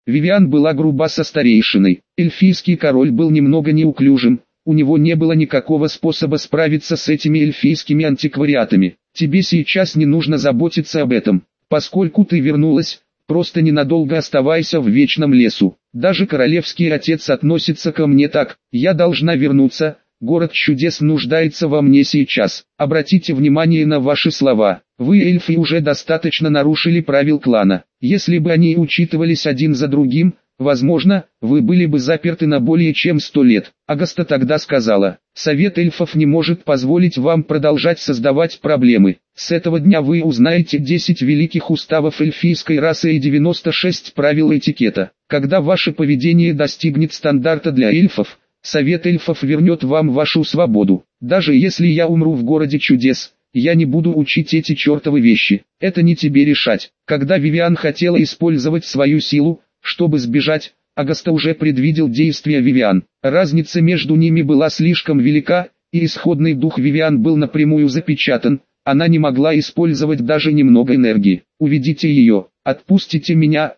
Вивиан была груба со старейшиной. Эльфийский король был немного неуклюжим, у него не было никакого способа справиться с этими эльфийскими антиквариатами. Тебе сейчас не нужно заботиться об этом, поскольку ты вернулась, просто ненадолго оставайся в Вечном лесу. Даже королевский отец относится ко мне так, я должна вернуться, город чудес нуждается во мне сейчас. Обратите внимание на ваши слова, вы эльфы уже достаточно нарушили правил клана. Если бы они учитывались один за другим, возможно, вы были бы заперты на более чем 100 лет. Агаста тогда сказала, Совет эльфов не может позволить вам продолжать создавать проблемы. С этого дня вы узнаете 10 великих уставов эльфийской расы и 96 правил этикета. Когда ваше поведение достигнет стандарта для эльфов, Совет эльфов вернет вам вашу свободу. Даже если я умру в городе чудес, я не буду учить эти чертовы вещи. Это не тебе решать. Когда Вивиан хотела использовать свою силу, чтобы сбежать, Агаста уже предвидел действия Вивиан. Разница между ними была слишком велика, и исходный дух Вивиан был напрямую запечатан. Она не могла использовать даже немного энергии. «Уведите ее, отпустите меня,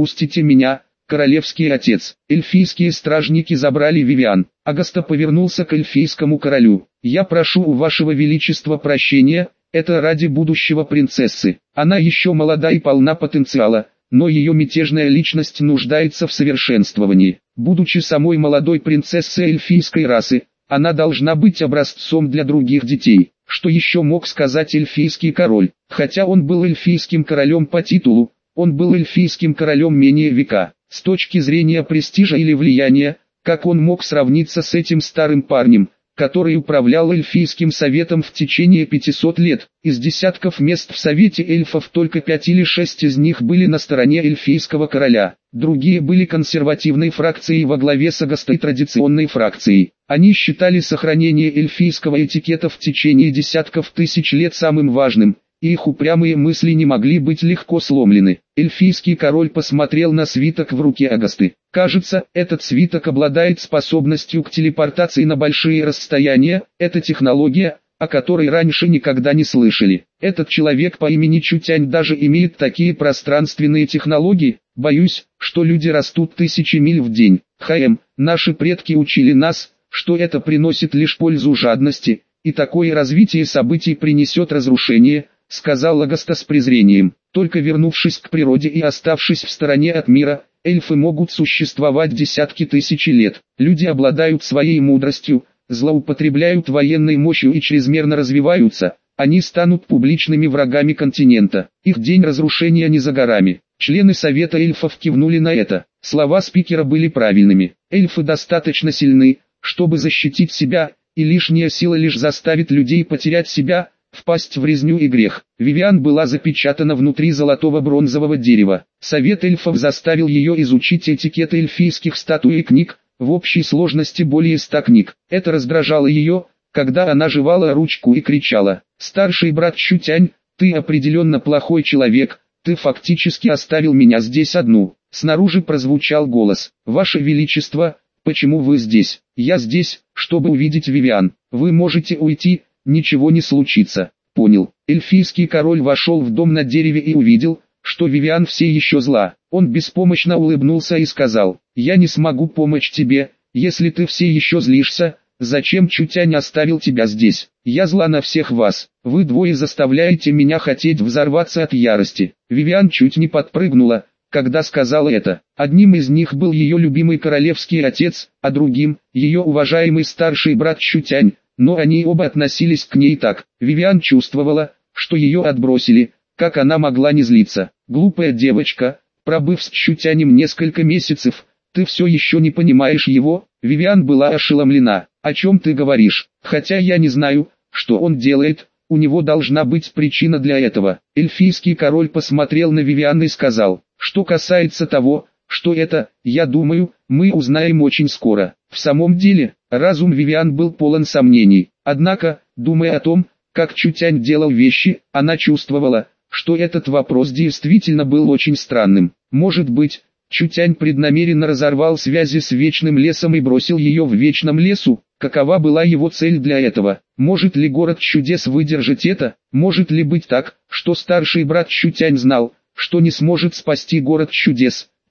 королевский отец». Эльфийские стражники забрали Вивиан. Агаста повернулся к эльфийскому королю. «Я прошу у вашего величества прощения, это ради будущего принцессы. Она еще молода и полна потенциала, но ее мятежная личность нуждается в совершенствовании. Будучи самой молодой принцессой эльфийской расы, она должна быть образцом для других детей». Что еще мог сказать эльфийский король? Хотя он был эльфийским королем по титулу, он был эльфийским королем менее века. С точки зрения престижа или влияния, как он мог сравниться с этим старым парнем, который управлял эльфийским советом в течение 500 лет? Из десятков мест в совете эльфов только 5 или 6 из них были на стороне эльфийского короля. Другие были консервативной фракцией во главе с Агастой традиционной фракцией. Они считали сохранение эльфийского этикета в течение десятков тысяч лет самым важным, и их упрямые мысли не могли быть легко сломлены. Эльфийский король посмотрел на свиток в руке Агасты. Кажется, этот свиток обладает способностью к телепортации на большие расстояния. Это технология, о которой раньше никогда не слышали. Этот человек по имени Чутянь даже имеет такие пространственные технологии. Боюсь, что люди растут тысячи миль в день. Наши предки учили нас, что это приносит лишь пользу жадности, и такое развитие событий принесет разрушение, сказал Агаста с презрением. Только вернувшись к природе и оставшись в стороне от мира, эльфы могут существовать десятки тысяч лет. Люди обладают своей мудростью, злоупотребляют военной мощью и чрезмерно развиваются, они станут публичными врагами континента. Их день разрушения не за горами. Члены Совета эльфов кивнули на это. Слова спикера были правильными. Эльфы достаточно сильны, чтобы защитить себя, и лишняя сила лишь заставит людей потерять себя, впасть в резню и грех. Вивиан была запечатана внутри золотого бронзового дерева. Совет эльфов заставил ее изучить этикеты эльфийских статуй и книг, в общей сложности более 100 книг. Это раздражало ее, когда она жевала ручку и кричала: «Старший брат Чутянь, ты определенно плохой человек, ты фактически оставил меня здесь одну». Снаружи прозвучал голос: «Ваше Величество, почему вы здесь?» «Я здесь, чтобы увидеть Вивиан. Вы можете уйти, ничего не случится». «Понял». Эльфийский король вошел в дом на дереве и увидел, что Вивиан все еще зла. Он беспомощно улыбнулся и сказал: «Я не смогу помочь тебе, если ты все еще злишься. Зачем Чутянь оставил тебя здесь? Я зла на всех вас. Вы двое заставляете меня хотеть взорваться от ярости». Вивиан чуть не подпрыгнула, когда сказала это. Одним из них был ее любимый королевский отец, а другим – ее уважаемый старший брат Чутянь, но они оба относились к ней так. Вивиан чувствовала, что ее отбросили, как она могла не злиться. «Глупая девочка, пробыв с Чутянем несколько месяцев, ты все еще не понимаешь его?» Вивиан была ошеломлена. «О чем ты говоришь? Хотя я не знаю, что он делает, у него должна быть причина для этого». Эльфийский король посмотрел на Вивиан и сказал: «Что касается того, что это, я думаю, мы узнаем очень скоро». В самом деле, разум Вивиан был полон сомнений. Однако, думая о том, как Чутянь делал вещи, она чувствовала, что этот вопрос действительно был очень странным. Может быть, Чутянь преднамеренно разорвал связи с Вечным лесом и бросил ее в Вечном лесу? Какова была его цель для этого? Может ли город чудес выдержать это? Может ли быть так, что старший брат Чутянь знал, что не сможет спасти город чудес,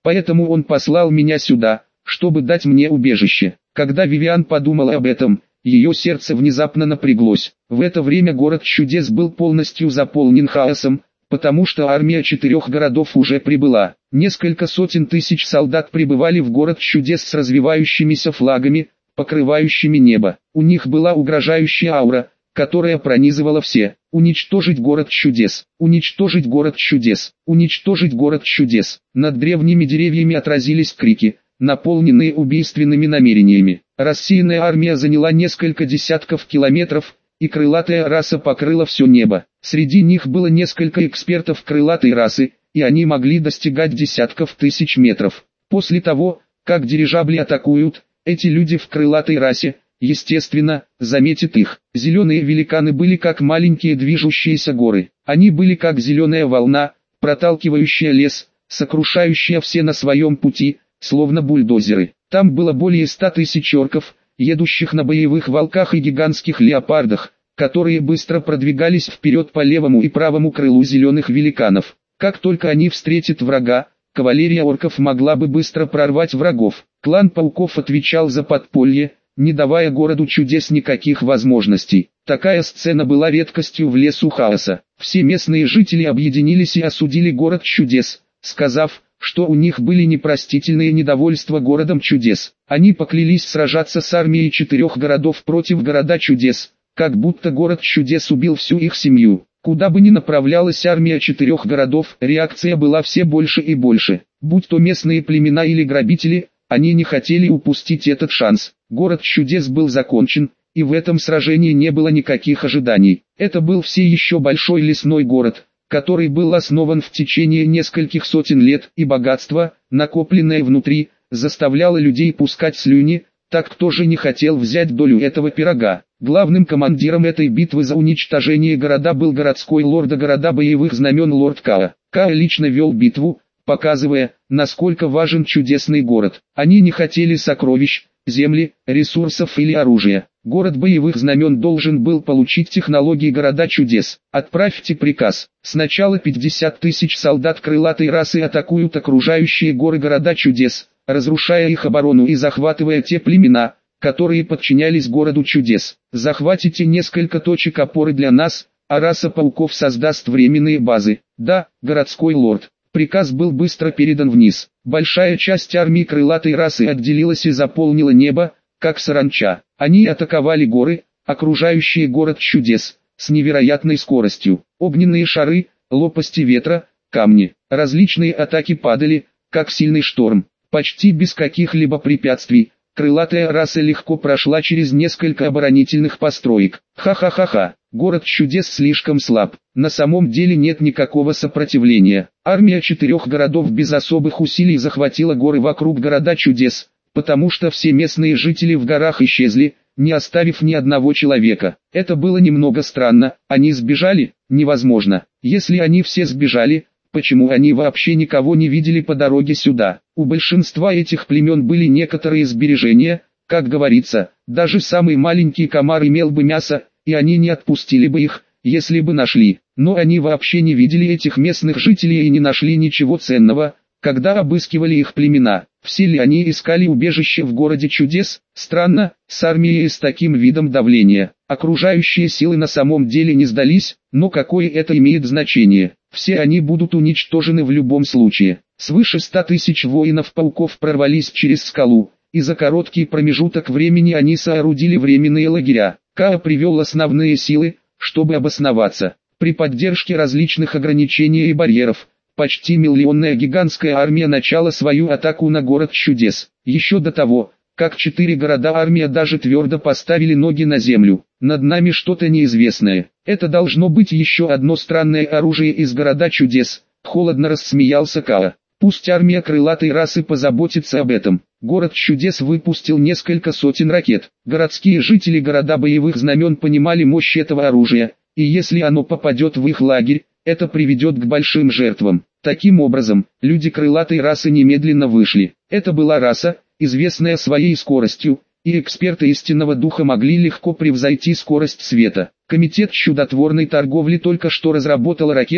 Поэтому он послал меня сюда, чтобы дать мне убежище. Когда Вивиан подумала об этом, ее сердце внезапно напряглось. В это время город чудес был полностью заполнен хаосом, потому что армия 4 городов уже прибыла. Несколько сотен тысяч солдат прибывали в город чудес с развивающимися флагами, покрывающими небо. У них была угрожающая аура, которая пронизывала все. Уничтожить город чудес, уничтожить город чудес, уничтожить город чудес. Над древними деревьями отразились крики, наполненные убийственными намерениями. Рассеянная армия заняла несколько десятков километров, и крылатая раса покрыла все небо. Среди них было несколько экспертов крылатой расы, и они могли достигать десятков тысяч метров. После того, как дирижабли атакуют, эти люди в крылатой расе, естественно, заметят их. Зеленые великаны были как маленькие движущиеся горы. Они были как зеленая волна, проталкивающая лес, сокрушающая все на своем пути, словно бульдозеры. Там было более 100 тысяч орков, едущих на боевых волках и гигантских леопардах, которые быстро продвигались вперед по левому и правому крылу зеленых великанов. Как только они встретят врага, кавалерия орков могла бы быстро прорвать врагов. Клан пауков отвечал за подполье, не давая городу чудес никаких возможностей. Такая сцена была редкостью в лесу хаоса. Все местные жители объединились и осудили город чудес, сказав, что у них были непростительные недовольства городом чудес. Они поклялись сражаться с армией 4 городов против города чудес, как будто город чудес убил всю их семью. Куда бы ни направлялась армия 4 городов, реакция была все больше и больше. Будь то местные племена или грабители, они не хотели упустить этот шанс. Город чудес был закончен, и в этом сражении не было никаких ожиданий. Это был все еще большой лесной город, который был основан в течение нескольких сотен лет, и богатство, накопленное внутри, заставляло людей пускать слюни. Так кто же не хотел взять долю этого пирога? Главным командиром этой битвы за уничтожение города был городской лорд города боевых знамен лорд Каа. Каа лично вел битву, показывая, насколько важен чудесный город. Они не хотели сокровищ, земли, ресурсов или оружия. Город боевых знамен должен был получить технологии города чудес. Отправьте приказ. Сначала 50 тысяч солдат крылатой расы атакуют окружающие горы города чудес, разрушая их оборону и захватывая те племена, которые подчинялись городу чудес. Захватите несколько точек опоры для нас, а раса пауков создаст временные базы. Да, городской лорд. Приказ был быстро передан вниз. Большая часть армии крылатой расы отделилась и заполнила небо, как саранча. Они атаковали горы, окружающие город чудес, с невероятной скоростью. Огненные шары, лопасти ветра, камни. Различные атаки падали, как сильный шторм. Почти без каких-либо препятствий, крылатая раса легко прошла через несколько оборонительных построек. Ха-ха-ха-ха, город чудес слишком слаб. На самом деле нет никакого сопротивления. Армия 4 городов без особых усилий захватила горы вокруг города чудес, потому что все местные жители в горах исчезли, не оставив ни одного человека. Это было немного странно. Они сбежали? Невозможно. Если они все сбежали, почему они вообще никого не видели по дороге сюда? У большинства этих племен были некоторые сбережения, как говорится, даже самый маленький комар имел бы мясо, и они не отпустили бы их, если бы нашли. Но они вообще не видели этих местных жителей и не нашли ничего ценного, когда обыскивали их племена. Все ли они искали убежище в городе чудес? Странно, с армией с таким видом давления. Окружающие силы на самом деле не сдались, но какое это имеет значение? Все они будут уничтожены в любом случае. Свыше 100 тысяч воинов-пауков прорвались через скалу, и за короткий промежуток времени они соорудили временные лагеря. Каа привел основные силы, чтобы обосноваться. При поддержке различных ограничений и барьеров, почти миллионная гигантская армия начала свою атаку на город чудес. Еще до того, как 4 города армия даже твердо поставили ноги на землю. Над нами что-то неизвестное. Это должно быть еще одно странное оружие из города чудес. Холодно рассмеялся Каа. Пусть армия крылатой расы позаботится об этом. Город чудес выпустил несколько сотен ракет. Городские жители города боевых знамен понимали мощь этого оружия, и если оно попадет в их лагерь, это приведет к большим жертвам. Таким образом, люди крылатой расы немедленно вышли. Это была раса, известная своей скоростью, и эксперты истинного духа могли легко превзойти скорость света. Комитет чудотворной торговли только что разработал ракеты,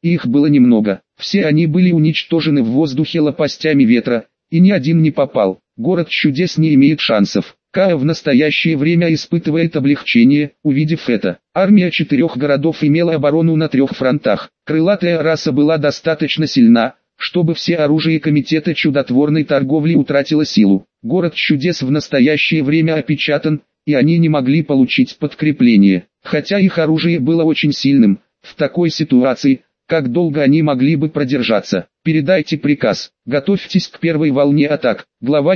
и их было немного. Все они были уничтожены в воздухе лопастями ветра, и ни один не попал. Город чудес не имеет шансов. Каа в настоящее время испытывает облегчение, увидев это. Армия 4 городов имела оборону на 3 фронтах. Крылатая раса была достаточно сильна, чтобы все оружие комитета чудотворной торговли утратило силу. Город чудес в настоящее время опечатан, и они не могли получить подкрепление. Хотя их оружие было очень сильным, в такой ситуации, как долго они могли бы продержаться? Передайте приказ. Готовьтесь к первой волне атак. Глава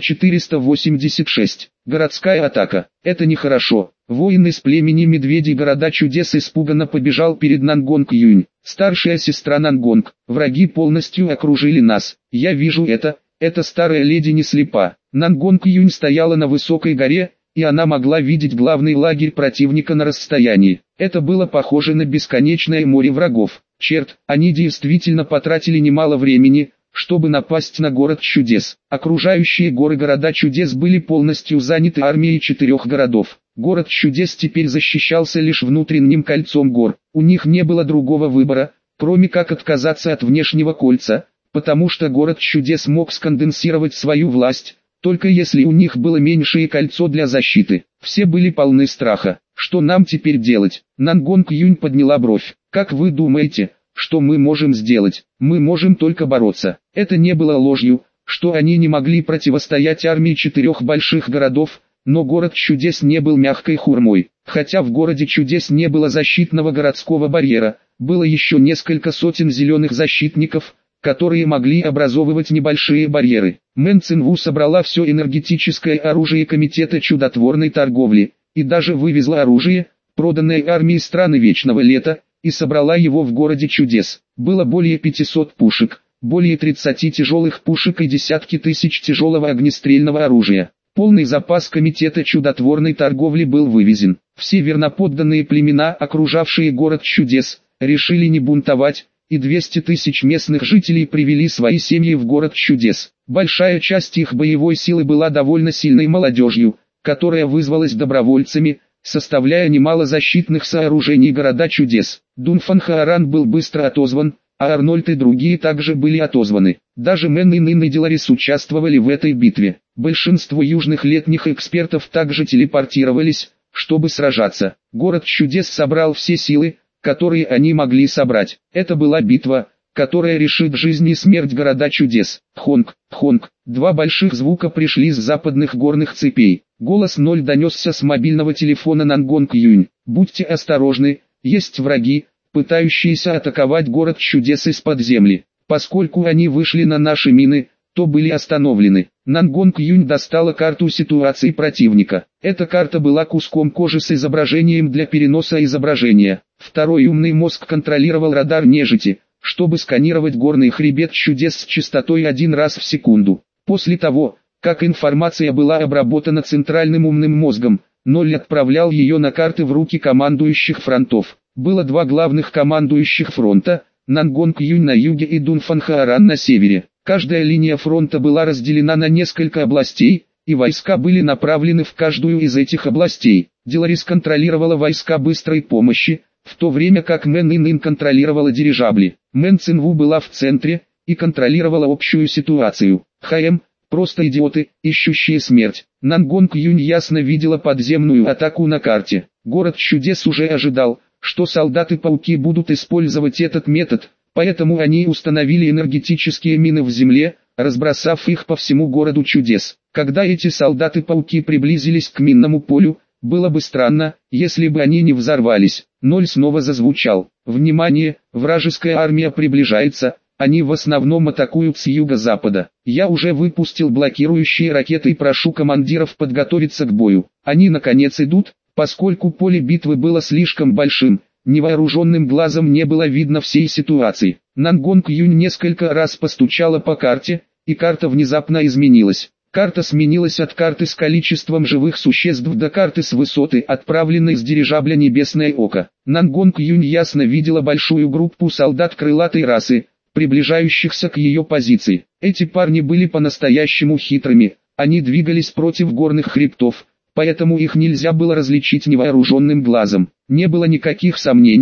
486. Городская атака. Это нехорошо. Воин из племени Медведей города чудес испуганно побежал перед Нангонг Юнь. Старшая сестра Нангонг. Враги полностью окружили нас. Я вижу это. Эта старая леди не слепа. Нангонг Юнь стояла на высокой горе, и она могла видеть главный лагерь противника на расстоянии. Это было похоже на бесконечное море врагов. Черт, они действительно потратили немало времени, чтобы напасть на город чудес. Окружающие горы города чудес были полностью заняты армией 4 городов. Город чудес теперь защищался лишь внутренним кольцом гор. У них не было другого выбора, кроме как отказаться от внешнего кольца, потому что город чудес мог сконденсировать свою власть, только если у них было меньшее кольцо для защиты. Все были полны страха. Что нам теперь делать? Нангонг Юнь подняла бровь. Как вы думаете, что мы можем сделать? Мы можем только бороться. Это не было ложью, что они не могли противостоять армии 4 больших городов, но город чудес не был мягкой хурмой. Хотя в городе чудес не было защитного городского барьера, было еще несколько сотен зеленых защитников, которые могли образовывать небольшие барьеры. Мэн Цинву собрала все энергетическое оружие комитета чудотворной торговли, и даже вывезла оружие, проданное армии страны Вечного Лета, и собрала его в городе чудес. Было более 500 пушек, более 30 тяжелых пушек и десятки тысяч тяжелого огнестрельного оружия. Полный запас комитета чудотворной торговли был вывезен. Все верноподданные племена, окружавшие город чудес, решили не бунтовать, и 200 тысяч местных жителей привели свои семьи в город чудес. Большая часть их боевой силы была довольно сильной молодежью, которая вызвалась добровольцами, составляя немало защитных сооружений города чудес. Дунфан Хааран был быстро отозван, а Арнольд и другие также были отозваны. Даже Мэн и Нын и Деларис участвовали в этой битве. Большинство южных летних экспертов также телепортировались, чтобы сражаться. Город чудес собрал все силы, которые они могли собрать. Это была битва, которая решит жизнь и смерть города чудес. Хонг, хонг. 2 больших звука пришли с западных горных цепей. Голос 0 донесся с мобильного телефона Нангонг Юнь. Будьте осторожны, есть враги, пытающиеся атаковать город чудес из-под земли. Поскольку они вышли на наши мины, то были остановлены. Нангонг Юнь достала карту ситуации противника. Эта карта была куском кожи с изображением для переноса изображения. Второй умный мозг контролировал радар нежити, чтобы сканировать горный хребет чудес с частотой 1 раз в секунду. После того, как информация была обработана центральным умным мозгом, 0 отправлял ее на карты в руки командующих фронтов. Было 2 главных командующих фронта, Нангонг Юнь на юге и Дунфан Хааран на севере. Каждая линия фронта была разделена на несколько областей, и войска были направлены в каждую из этих областей. Деларис контролировала войска быстрой помощи, в то время как Мэн и Нын контролировала дирижабли. Мэн Цинву была в центре и контролировала общую ситуацию. ХМ – просто идиоты, ищущие смерть. Нангонг Юнь ясно видела подземную атаку на карте. Город чудес уже ожидал, что солдаты-пауки будут использовать этот метод, поэтому они установили энергетические мины в земле, разбросав их по всему городу чудес. Когда эти солдаты-пауки приблизились к минному полю, было бы странно, если бы они не взорвались. 0 снова зазвучал. Внимание, вражеская армия приближается, они в основном атакуют с юго-запада. Я уже выпустил блокирующие ракеты и прошу командиров подготовиться к бою. Они наконец идут, поскольку поле битвы было слишком большим. Невооруженным глазом не было видно всей ситуации. Нангонг Юнь несколько раз постучала по карте, и карта внезапно изменилась. Карта сменилась от карты с количеством живых существ до карты с высоты, отправленной с дирижабля «Небесное око». Нангонг Юнь ясно видела большую группу солдат крылатой расы, приближающихся к ее позиции. Эти парни были по-настоящему хитрыми, они двигались против горных хребтов, поэтому их нельзя было различить невооруженным глазом. Не было никаких сомнений,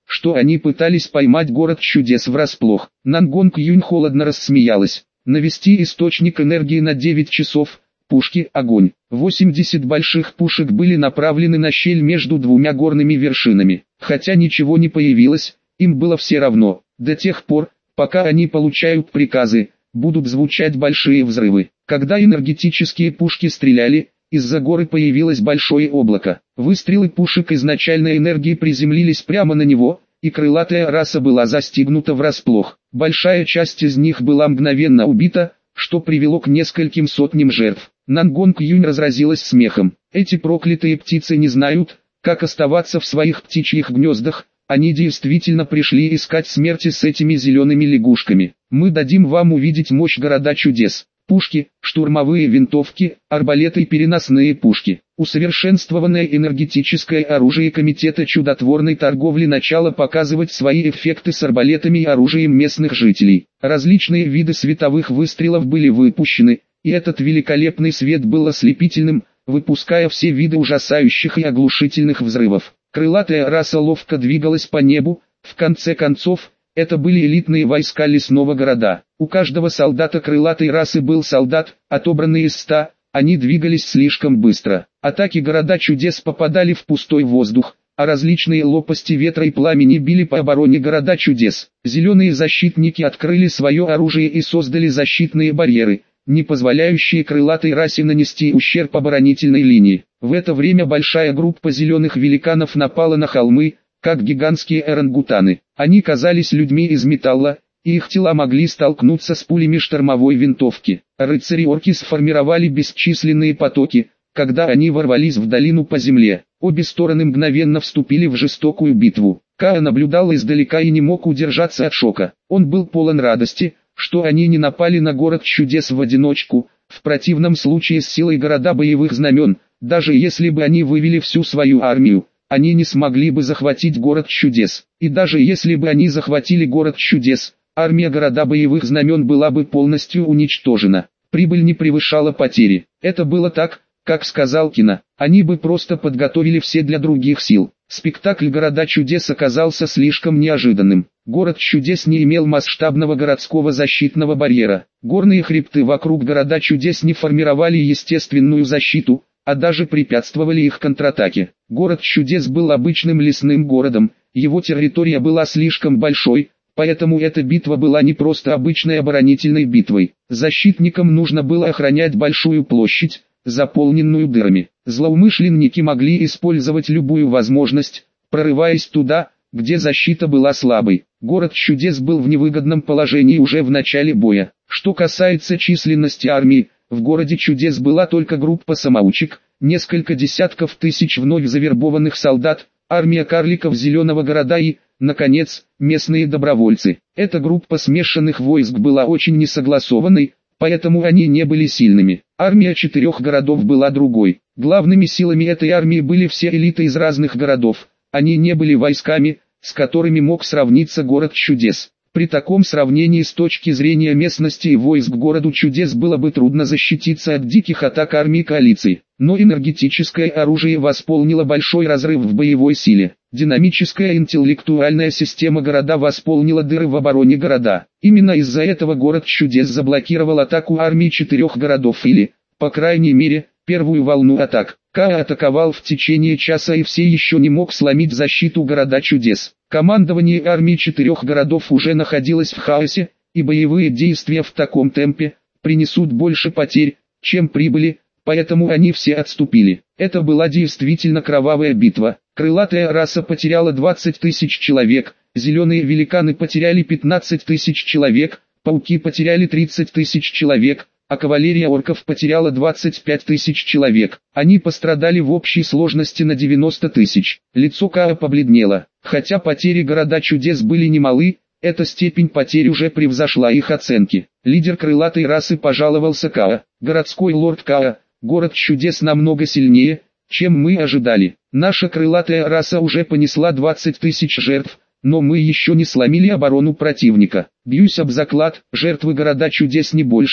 что они пытались поймать город чудес врасплох. Нангонг Юнь холодно рассмеялась. Навести источник энергии на 9 часов. Пушки, огонь. 80 больших пушек были направлены на щель между двумя горными вершинами. Хотя ничего не появилось, им было все равно. До тех пор, пока они получают приказы, будут звучать большие взрывы. Когда энергетические пушки стреляли, из-за горы появилось большое облако. Выстрелы пушек изначальной энергии приземлились прямо на него, и крылатая раса была застигнута врасплох. Большая часть из них была мгновенно убита, что привело к нескольким сотням жертв. Нангонг Юнь разразилась смехом. Эти проклятые птицы не знают, как оставаться в своих птичьих гнездах. Они действительно пришли искать смерти с этими зелеными лягушками. Мы дадим вам увидеть мощь города чудес. Пушки, штурмовые винтовки, арбалеты и переносные пушки. Усовершенствованное энергетическое оружие Комитета чудотворной торговли начало показывать свои эффекты с арбалетами и оружием местных жителей. Различные виды световых выстрелов были выпущены, и этот великолепный свет был ослепительным, выпуская все виды ужасающих и оглушительных взрывов. Крылатая раса ловко двигалась по небу, в конце концов, это были элитные войска лесного города. У каждого солдата крылатой расы был солдат, отобранный из 100, они двигались слишком быстро. Атаки города чудес попадали в пустой воздух, а различные лопасти ветра и пламени били по обороне города чудес. Зеленые защитники открыли свое оружие и создали защитные барьеры, не позволяющие крылатой расе нанести ущерб оборонительной линии. В это время большая группа зеленых великанов напала на холмы, как гигантские орангутаны. Они казались людьми из металла, и их тела могли столкнуться с пулями штормовой винтовки. Рыцари-орки сформировали бесчисленные потоки, когда они ворвались в долину по земле. Обе стороны мгновенно вступили в жестокую битву. Каа наблюдал издалека и не мог удержаться от шока. Он был полон радости, что они не напали на город чудес в одиночку, в противном случае с силой города боевых знамен, даже если бы они вывели всю свою армию, они не смогли бы захватить город чудес. И даже если бы они захватили город чудес, армия города боевых знамен была бы полностью уничтожена. Прибыль не превышала потери. Это было так, как сказал Кина. Они бы просто подготовили все для других сил. Спектакль города чудес оказался слишком неожиданным. Город чудес не имел масштабного городского защитного барьера. Горные хребты вокруг города чудес не формировали естественную защиту, а даже препятствовали их контратаке. Город чудес был обычным лесным городом, его территория была слишком большой, поэтому эта битва была не просто обычной оборонительной битвой. Защитникам нужно было охранять большую площадь, заполненную дырами. Злоумышленники могли использовать любую возможность, прорываясь туда, где защита была слабой. Город чудес был в невыгодном положении уже в начале боя. Что касается численности армии, в городе чудес была только группа самоучек, несколько десятков тысяч вновь завербованных солдат, армия карликов зеленого города и, наконец, местные добровольцы. Эта группа смешанных войск была очень несогласованной, поэтому они не были сильными. Армия 4 городов была другой. Главными силами этой армии были все элиты из разных городов. Они не были войсками, с которыми мог сравниться город чудес. При таком сравнении с точки зрения местности и войск городу чудес было бы трудно защититься от диких атак армии коалиции. Но энергетическое оружие восполнило большой разрыв в боевой силе. Динамическая интеллектуальная система города восполнила дыры в обороне города. Именно из-за этого город чудес заблокировал атаку армии 4 городов или, по крайней мере, первую волну атак. Каа атаковал в течение часа и все еще не мог сломить защиту города чудес. Командование армии 4 городов уже находилось в хаосе, и боевые действия в таком темпе принесут больше потерь, чем прибыли, поэтому они все отступили. Это была действительно кровавая битва. Крылатая раса потеряла 20 тысяч человек, зеленые великаны потеряли 15 тысяч человек, пауки потеряли 30 тысяч человек, а кавалерия орков потеряла 25 тысяч человек. Они пострадали в общей сложности на 90 тысяч. Лицо Каа побледнело. Хотя потери города чудес были немалы, эта степень потерь уже превзошла их оценки. Лидер крылатой расы пожаловался Каа. Городской лорд Каа, город чудес намного сильнее, чем мы ожидали. Наша крылатая раса уже понесла 20 тысяч жертв, но мы еще не сломили оборону противника. Бьюсь об заклад, жертвы города чудес не больше,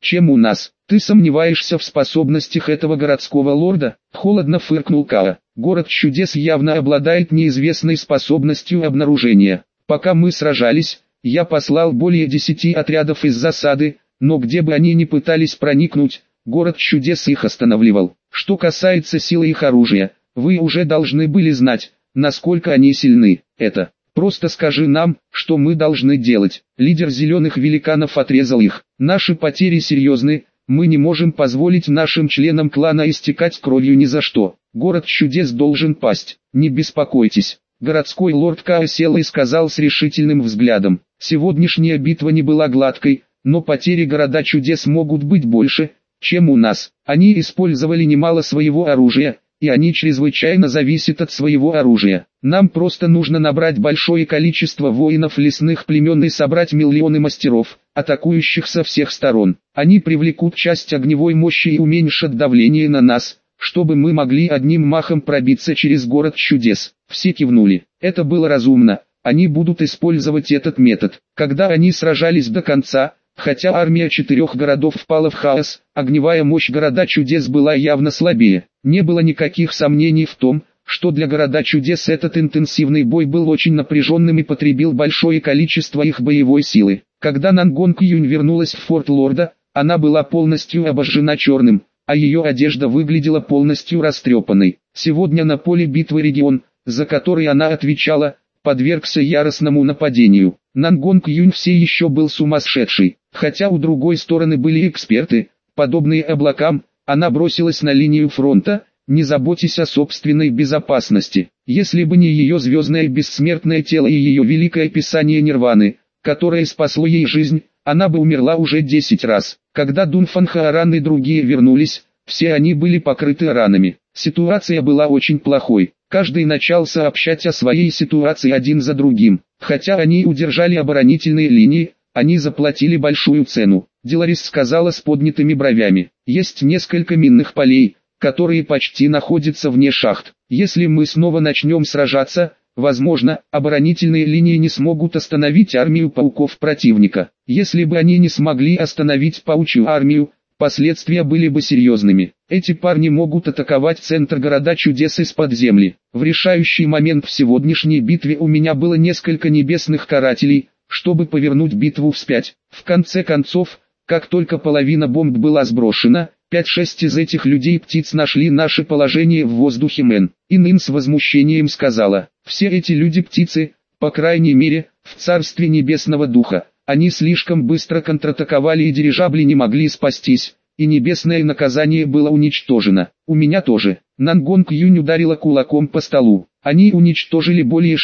чем у нас. Ты сомневаешься в способностях этого городского лорда? Холодно фыркнул Каа. Город чудес явно обладает неизвестной способностью обнаружения. Пока мы сражались, я послал более 10 отрядов из засады, но где бы они ни пытались проникнуть, город чудес их останавливал. Что касается силы их оружия, вы уже должны были знать, насколько они сильны. Это просто скажи нам, что мы должны делать. Лидер зеленых великанов отрезал их. Наши потери серьезны, мы не можем позволить нашим членам клана истекать кровью ни за что. Город чудес должен пасть. Не беспокойтесь. Городской лорд Каа сел и сказал с решительным взглядом. Сегодняшняя битва не была гладкой, но потери города чудес могут быть больше, чем у нас. Они использовали немало своего оружия, и они чрезвычайно зависят от своего оружия. Нам просто нужно набрать большое количество воинов лесных племен и собрать миллионы мастеров, атакующих со всех сторон. Они привлекут часть огневой мощи и уменьшат давление на нас, чтобы мы могли одним махом пробиться через город чудес. Все кивнули. Это было разумно. Они будут использовать этот метод. Когда они сражались до конца, хотя армия 4 городов впала в хаос, огневая мощь города чудес была явно слабее. Не было никаких сомнений в том, что для города чудес этот интенсивный бой был очень напряженным и потребил большое количество их боевой силы. Когда Нангонг Юнь вернулась в форт лорда, она была полностью обожжена черным, а ее одежда выглядела полностью растрепанной. Сегодня на поле битвы регион, за который она отвечала, подвергся яростному нападению. Нангонг Юнь все еще был сумасшедший. Хотя у другой стороны были эксперты, подобные облакам, она бросилась на линию фронта, не заботясь о собственной безопасности. Если бы не ее звездное бессмертное тело и ее великое писание Нирваны, которое спасло ей жизнь, она бы умерла уже 10 раз. Когда Дунфан Хааран и другие вернулись, все они были покрыты ранами. Ситуация была очень плохой. Каждый начал сообщать о своей ситуации один за другим. Хотя они удержали оборонительные линии, они заплатили большую цену. Деларис сказала с поднятыми бровями. Есть несколько минных полей, которые почти находятся вне шахт. Если мы снова начнем сражаться, возможно, оборонительные линии не смогут остановить армию пауков противника. Если бы они не смогли остановить паучью армию, последствия были бы серьезными. Эти парни могут атаковать центр города чудес из-под земли. В решающий момент в сегодняшней битве у меня было несколько небесных карателей, чтобы повернуть битву вспять. В конце концов, как только половина бомб была сброшена, 5-6 из этих людей-птиц нашли наше положение в воздухе. Мэн. И Нин с возмущением сказала, все эти люди-птицы, по крайней мере, в царстве небесного духа, они слишком быстро контратаковали и дирижабли не могли спастись, и небесное наказание было уничтожено. У меня тоже. Нангонг Юнь ударила кулаком по столу. Они уничтожили более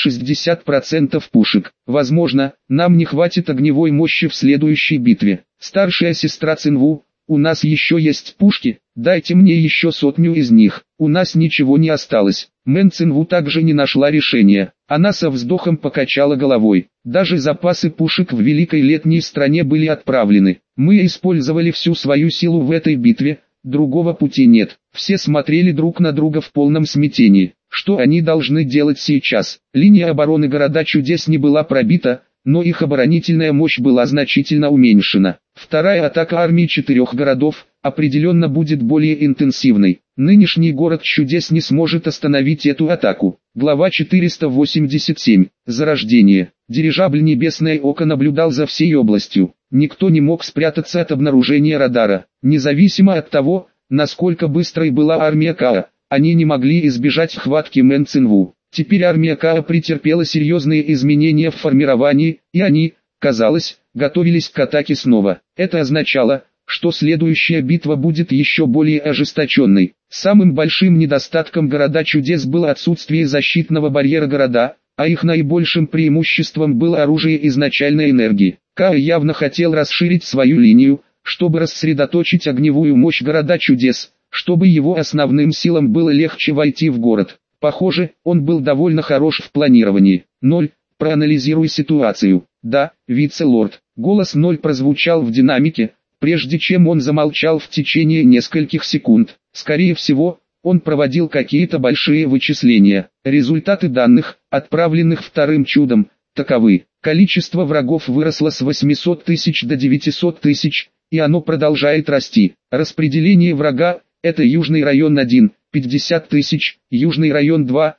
60% пушек. Возможно, нам не хватит огневой мощи в следующей битве. Старшая сестра Цинву, у нас еще есть пушки, дайте мне еще 100 из них. У нас ничего не осталось. Мэн Цинву также не нашла решения. Она со вздохом покачала головой. Даже запасы пушек в великой летней стране были отправлены. Мы использовали всю свою силу в этой битве, другого пути нет. Все смотрели друг на друга в полном смятении. Что они должны делать сейчас? Линия обороны города чудес не была пробита, но их оборонительная мощь была значительно уменьшена. Вторая атака армии 4 городов определенно будет более интенсивной. Нынешний город чудес не сможет остановить эту атаку. Глава 487. Зарождение. Дирижабль «Небесное око» наблюдал за всей областью. Никто не мог спрятаться от обнаружения радара. Независимо от того, насколько быстрой была армия Каа, они не могли избежать хватки Мэн Цинву. Теперь армия Каа претерпела серьезные изменения в формировании, и они, казалось, готовились к атаке снова. Это означало, что следующая битва будет еще более ожесточенной. Самым большим недостатком города чудес было отсутствие защитного барьера города, а их наибольшим преимуществом было оружие изначальной энергии. Каа явно хотел расширить свою линию, чтобы рассредоточить огневую мощь города чудес, чтобы его основным силам было легче войти в город. Похоже, он был довольно хорош в планировании. 0. Проанализируй ситуацию. Да, вице-лорд. Голос 0 прозвучал в динамике, прежде чем он замолчал в течение нескольких секунд. Скорее всего, он проводил какие-то большие вычисления. Результаты данных, отправленных вторым чудом, таковы. Количество врагов выросло с 800 тысяч до 900 тысяч, и оно продолжает расти. Распределение врага – это Южный район 1, 50 тысяч, Южный район 2,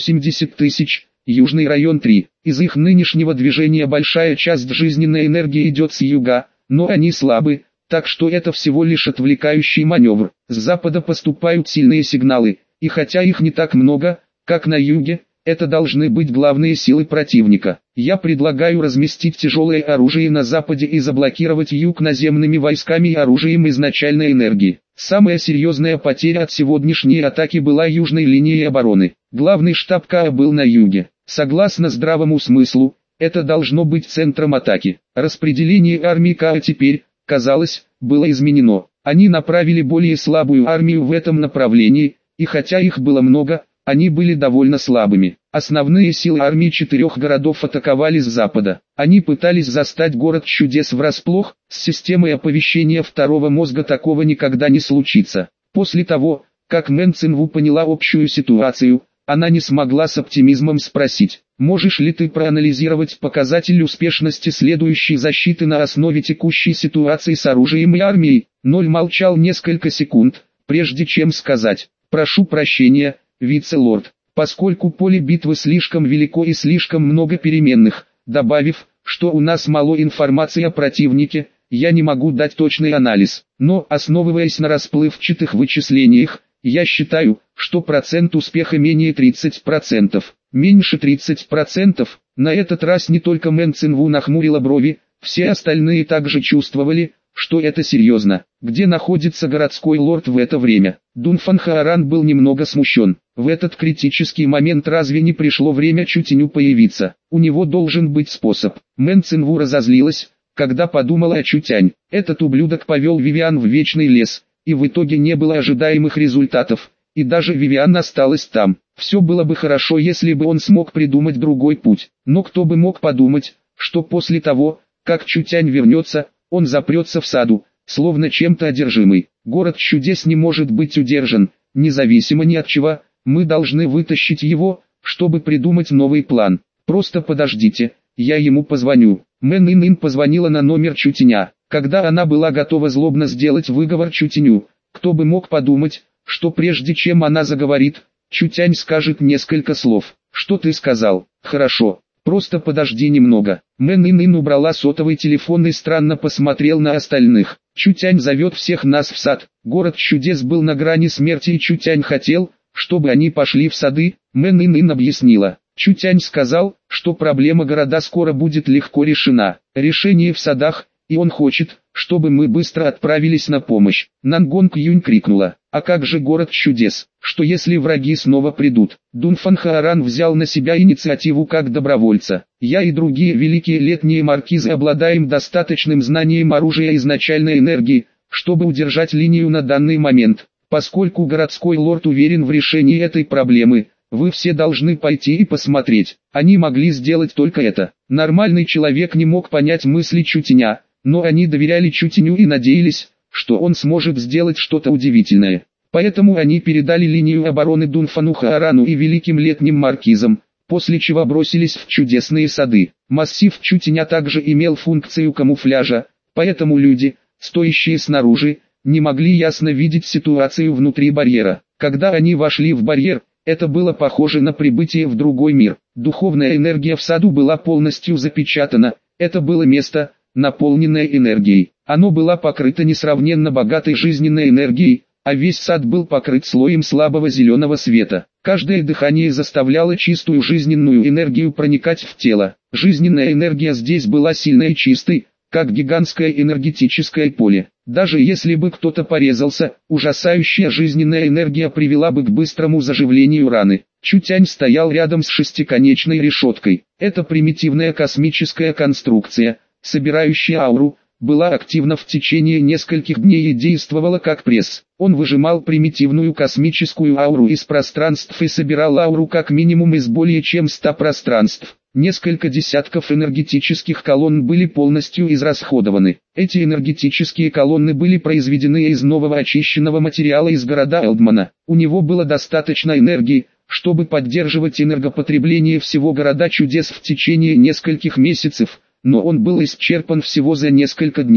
80 тысяч, Южный район 3. Из их нынешнего движения большая часть жизненной энергии идет с юга, но они слабы, так что это всего лишь отвлекающий маневр. С запада поступают сильные сигналы, и хотя их не так много, как на юге, это должны быть главные силы противника. Я предлагаю разместить тяжелое оружие на западе и заблокировать юг наземными войсками и оружием изначальной энергии. Самая серьезная потеря от сегодняшней атаки была южной линией обороны. Главный штаб КА был на юге. Согласно здравому смыслу, это должно быть центром атаки. Распределение армии КА теперь, казалось, было изменено. Они направили более слабую армию в этом направлении, и хотя их было много, они были довольно слабыми. Основные силы армии 4 городов атаковали с запада. Они пытались застать город чудес врасплох, с системой оповещения второго мозга такого никогда не случится. После того, как Мэн Цинву поняла общую ситуацию, она не смогла с оптимизмом спросить: «Можешь ли ты проанализировать показатель успешности следующей защиты на основе текущей ситуации с оружием и армией?» Ноль молчал несколько секунд, прежде чем сказать: «Прошу прощения, вице-лорд, поскольку поле битвы слишком велико и слишком много переменных», добавив, что у нас мало информации о противнике, я не могу дать точный анализ. Но, основываясь на расплывчатых вычислениях, я считаю, что процент успеха менее 30%, меньше 30%. На этот раз не только Мэн Цинву нахмурила брови, все остальные также чувствовали, что это серьезно. Где находится городской лорд в это время? Дунфан Хааран был немного смущен. В этот критический момент разве не пришло время Чутиню появиться? У него должен быть способ. Мэн Цинву разозлилась, когда подумала о Чутянь. Этот ублюдок повел Вивиан в Вечный лес, и в итоге не было ожидаемых результатов, и даже Вивиан осталась там. Все было бы хорошо, если бы он смог придумать другой путь. Но кто бы мог подумать, что после того, как Чутянь вернется, он запрется в саду, словно чем-то одержимый. Город чудес не может быть удержан, независимо ни от чего. Мы должны вытащить его, чтобы придумать новый план. Просто подождите, я ему позвоню. Мэн Ин позвонила на номер Чутиня. Когда она была готова злобно сделать выговор Чутиню, кто бы мог подумать, что прежде чем она заговорит, Чутянь скажет несколько слов. «Что ты сказал?» «Хорошо. Просто подожди немного». Мэн Ин убрала сотовый телефон и странно посмотрел на остальных. «Чутянь зовет всех нас в сад». Город чудес был на грани смерти, и Чутянь хотел, чтобы они пошли в сады. Мэн Ин объяснила. Чутянь сказал, что проблема города скоро будет легко решена. Решение в садах, и он хочет, чтобы мы быстро отправились на помощь. Нангонг Юнь крикнула: «А как же город чудес? Что если враги снова придут?» Дунфан Хааран взял на себя инициативу как добровольца. «Я и другие великие летние маркизы обладаем достаточным знанием оружия изначальной энергии, чтобы удержать линию на данный момент. Поскольку городской лорд уверен в решении этой проблемы, вы все должны пойти и посмотреть». Они могли сделать только это. Нормальный человек не мог понять мысли Чутиня, но они доверяли Чутиню и надеялись, что он сможет сделать что-то удивительное. Поэтому они передали линию обороны Дунфану Хаарану и великим летним маркизам, после чего бросились в чудесные сады. Массив Чутиня также имел функцию камуфляжа, поэтому люди, стоящие снаружи, не могли ясно видеть ситуацию внутри барьера. Когда они вошли в барьер, это было похоже на прибытие в другой мир. Духовная энергия в саду была полностью запечатана. Это было место, наполненное энергией. Оно было покрыто несравненно богатой жизненной энергией, а весь сад был покрыт слоем слабого зеленого света. Каждое дыхание заставляло чистую жизненную энергию проникать в тело. Жизненная энергия здесь была сильной и чистой, как гигантское энергетическое поле. Даже если бы кто-то порезался, ужасающая жизненная энергия привела бы к быстрому заживлению раны. Чутянь стоял рядом с шестиконечной решеткой. Эта примитивная космическая конструкция, собирающая ауру, была активна в течение нескольких дней и действовала как пресс. Он выжимал примитивную космическую ауру из пространств и собирал ауру как минимум из более чем 100 пространств. Несколько десятков энергетических колонн были полностью израсходованы. Эти энергетические колонны были произведены из нового очищенного материала из города Элдмана. У него было достаточно энергии, чтобы поддерживать энергопотребление всего города чудес в течение нескольких месяцев, но он был исчерпан всего за несколько дней.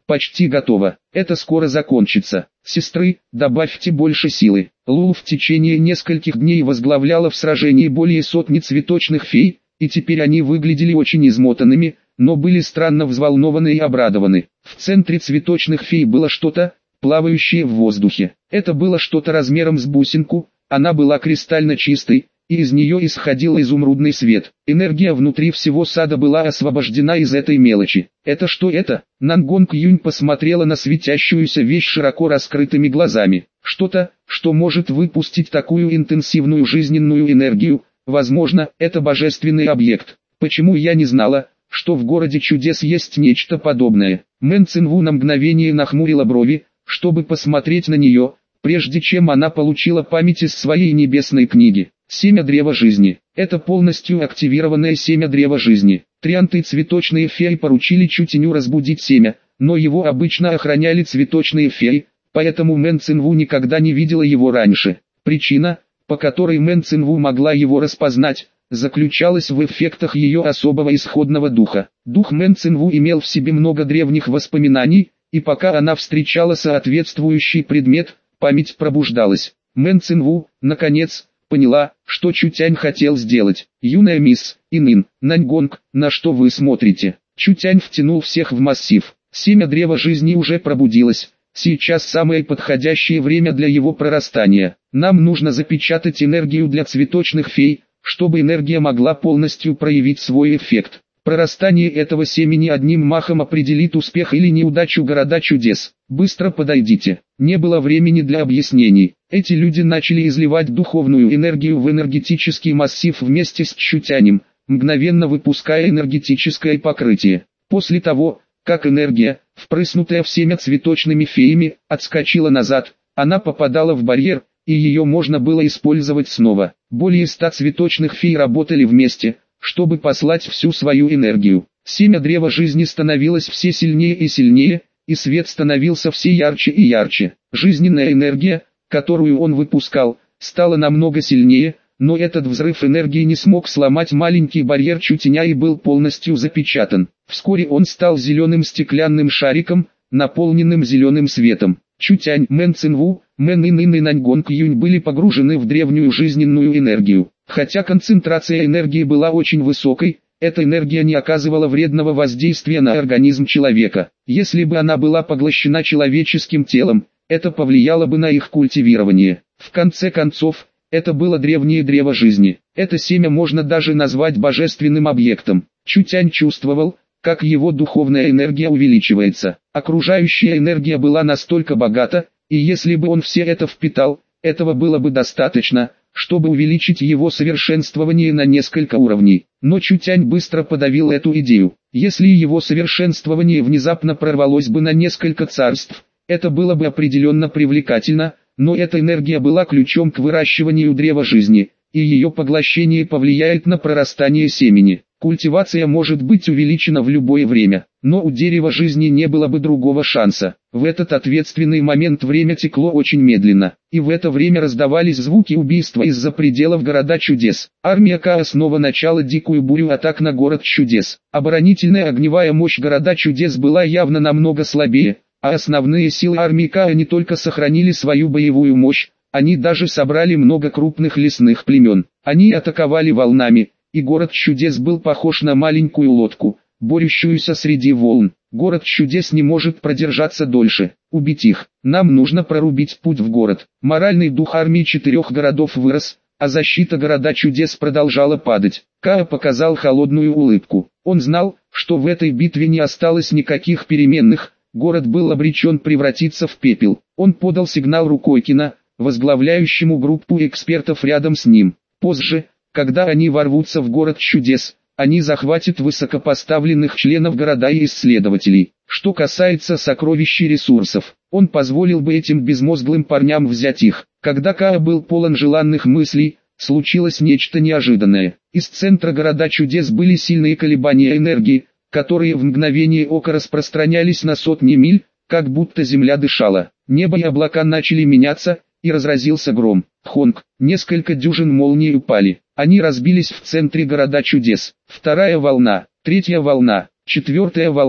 Почти готово. Это скоро закончится. Сестры, добавьте больше силы. Лулу в течение нескольких дней возглавляла в сражении более сотни цветочных фей, и теперь они выглядели очень измотанными, но были странно взволнованы и обрадованы. В центре цветочных фей было что-то, плавающее в воздухе. Это было что-то размером с бусинку, она была кристально чистой, и из нее исходил изумрудный свет. Энергия внутри всего сада была освобождена из этой мелочи. «Это что это?» Нангонг Юнь посмотрела на светящуюся вещь широко раскрытыми глазами. «Что-то, что может выпустить такую интенсивную жизненную энергию, возможно, это божественный объект. Почему я не знала, что в городе чудес есть нечто подобное?» Мэн Цинву на мгновение нахмурила брови, чтобы посмотреть на нее, прежде чем она получила память из своей небесной книги. Семя древа жизни. Это полностью активированное семя древа жизни. Трианты цветочные феи поручили Чутеню разбудить семя, но его обычно охраняли цветочные феи, поэтому Мэн Цинву никогда не видела его раньше. Причина, по которой Мэн Цинву могла его распознать, заключалась в эффектах ее особого исходного духа. Дух Мэн Цинву имел в себе много древних воспоминаний, и пока она встречала соответствующий предмет, память пробуждалась. Мэн Цинву, наконец, поняла, что Чутянь хотел сделать. «Юная мисс, Инин, Наньгонг, на что вы смотрите?» Чутянь втянул всех в массив. Семя древа жизни уже пробудилось. Сейчас самое подходящее время для его прорастания. Нам нужно запечатать энергию для цветочных фей, чтобы энергия могла полностью проявить свой эффект. Прорастание этого семени одним махом определит успех или неудачу города чудес. Быстро подойдите. Не было времени для объяснений. Эти люди начали изливать духовную энергию в энергетический массив вместе с Чутянем, мгновенно выпуская энергетическое покрытие. После того, как энергия, впрыснутая в семя цветочными феями, отскочила назад, она попадала в барьер, и ее можно было использовать снова. Более 100 цветочных фей работали вместе, чтобы послать всю свою энергию. Семя древа жизни становилось все сильнее и сильнее, и свет становился все ярче и ярче. Жизненная энергия, которую он выпускал, стала намного сильнее, но этот взрыв энергии не смог сломать маленький барьер Чутеня и был полностью запечатан. Вскоре он стал зеленым стеклянным шариком, наполненным зеленым светом. Чутянь, Мэн Цинву, Мэн Инин и Наньгонг Юнь были погружены в древнюю жизненную энергию. Хотя концентрация энергии была очень высокой, эта энергия не оказывала вредного воздействия на организм человека. Если бы она была поглощена человеческим телом, это повлияло бы на их культивирование. В конце концов, это было древнее древо жизни. Это семя можно даже назвать божественным объектом. Чутянь чувствовал, как его духовная энергия увеличивается. Окружающая энергия была настолько богата, и если бы он все это впитал, этого было бы достаточно, чтобы увеличить его совершенствование на несколько уровней. Но Чутянь быстро подавил эту идею. Если его совершенствование внезапно прорвалось бы на несколько царств, это было бы определенно привлекательно, но эта энергия была ключом к выращиванию древа жизни, и ее поглощение повлияет на прорастание семени. Культивация может быть увеличена в любое время, но у дерева жизни не было бы другого шанса. В этот ответственный момент время текло очень медленно, и в это время раздавались звуки убийства из-за пределов города чудес. Армия Каа снова начала дикую бурю атак на город чудес. Оборонительная огневая мощь города чудес была явно намного слабее, а основные силы армии Каа не только сохранили свою боевую мощь, они даже собрали много крупных лесных племен. Они атаковали волнами, и город чудес был похож на маленькую лодку, борющуюся среди волн. Город чудес не может продержаться дольше. Убить их. Нам нужно прорубить путь в город. Моральный дух армии 4 городов вырос, а защита города чудес продолжала падать. Каа показал холодную улыбку. Он знал, что в этой битве не осталось никаких переменных, город был обречен превратиться в пепел. Он подал сигнал Рукойкина, возглавляющему группу экспертов рядом с ним. Позже, когда они ворвутся в город чудес, они захватят высокопоставленных членов города и исследователей. Что касается сокровищ и ресурсов, он позволил бы этим безмозглым парням взять их. Когда Каа был полон желанных мыслей, случилось нечто неожиданное. Из центра города чудес были сильные колебания энергии, которые в мгновение ока распространялись на сотни миль, как будто земля дышала. Небо и облака начали меняться, и разразился гром. Хонг, несколько дюжин молний упали. Они разбились в центре города чудес. Вторая волна, третья волна, четвертая волна.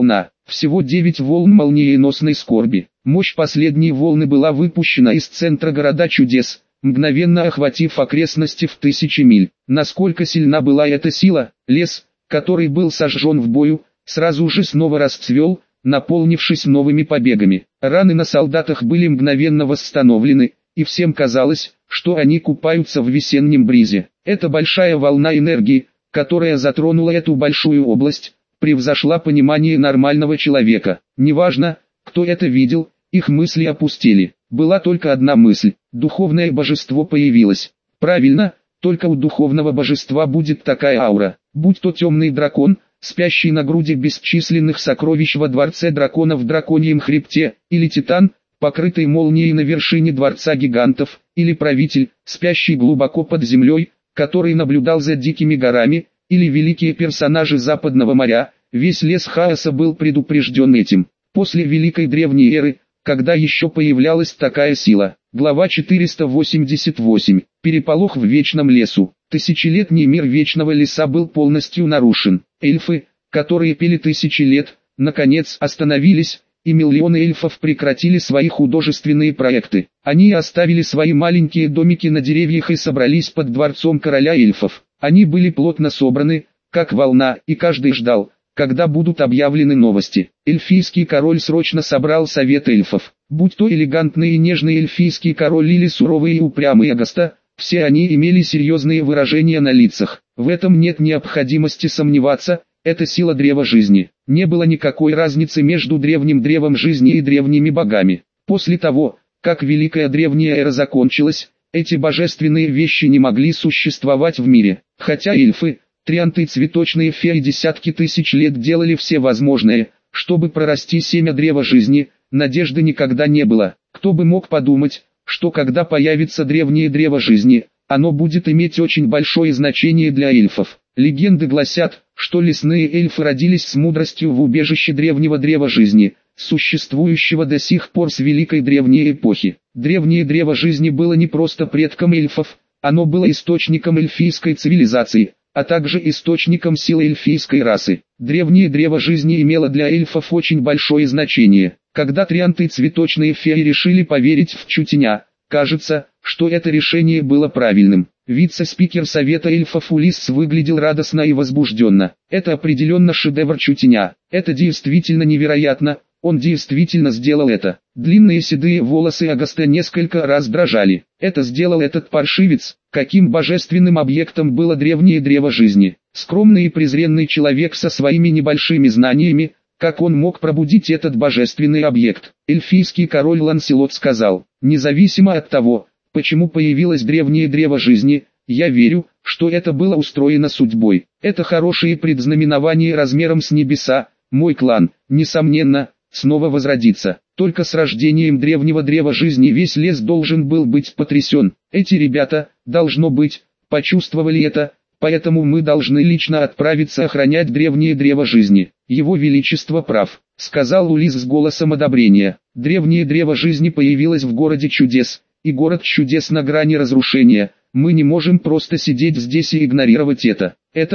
Всего 9 волн молниеносной скорби. Мощь последней волны была выпущена из центра города чудес, мгновенно охватив окрестности в 1000 миль. Насколько сильна была эта сила, лес, который был сожжен в бою, сразу же снова расцвел, наполнившись новыми побегами. Раны на солдатах были мгновенно восстановлены, и всем казалось, что они купаются в весеннем бризе. Эта большая волна энергии, которая затронула эту большую область, превзошла понимание нормального человека. Неважно, кто это видел, их мысли опустили. Была только одна мысль: духовное божество появилось. Правильно, только у духовного божества будет такая аура. Будь то темный дракон, спящий на груди бесчисленных сокровищ во дворце дракона в драконьем хребте, или титан, покрытый молнией на вершине дворца гигантов, или правитель, спящий глубоко под землей, который наблюдал за дикими горами, или великие персонажи Западного моря, весь лес хаоса был предупрежден этим. После Великой Древней Эры, когда еще появлялась такая сила. Глава 488. Переполох в Вечном лесу. Тысячелетний мир Вечного леса был полностью нарушен. Эльфы, которые пели тысячи лет, наконец остановились, и миллионы эльфов прекратили свои художественные проекты. Они оставили свои маленькие домики на деревьях и собрались под дворцом короля эльфов. Они были плотно собраны, как волна, и каждый ждал, когда будут объявлены новости. Эльфийский король срочно собрал совет эльфов. Будь то элегантный и нежный эльфийский король или суровый и упрямый Агаста, все они имели серьезные выражения на лицах. В этом нет необходимости сомневаться, это сила древа жизни. Не было никакой разницы между древним древом жизни и древними богами. После того, как Великая Древняя Эра закончилась, эти божественные вещи не могли существовать в мире. Хотя эльфы, трианты и цветочные феи десятки тысяч лет делали все возможное, чтобы прорасти семя древа жизни, надежды никогда не было. Кто бы мог подумать, что когда появится древнее древо жизни, оно будет иметь очень большое значение для эльфов. Легенды гласят, что лесные эльфы родились с мудростью в убежище древнего древа жизни, существующего до сих пор с великой древней эпохи. Древнее древо жизни было не просто предком эльфов, оно было источником эльфийской цивилизации, а также источником силы эльфийской расы. Древнее древо жизни имело для эльфов очень большое значение. Когда трианты и цветочные феи решили поверить в чутеня, кажется, что это решение было правильным. Вице-спикер Совета эльфов Улисс выглядел радостно и возбужденно. Это определенно шедевр чутеня. Это действительно невероятно, он действительно сделал это. Длинные седые волосы Агаста несколько раз дрожали. Это сделал этот паршивец. Каким божественным объектом было древнее древо жизни. Скромный и презренный человек со своими небольшими знаниями, как он мог пробудить этот божественный объект? Эльфийский король Ланселот сказал: независимо от того, почему появилось древнее древо жизни, я верю, что это было устроено судьбой. Это хорошее предзнаменование размером с небеса. Мой клан, несомненно, снова возродится. Только с рождением древнего древа жизни весь лес должен был быть потрясен. Эти ребята, должно быть, почувствовали это, поэтому мы должны лично отправиться охранять древнее древо жизни. Его Величество прав, сказал Улисс с голосом одобрения. Древнее древо жизни появилось в городе чудес, и город чудес на грани разрушения. Мы не можем просто сидеть здесь и игнорировать это.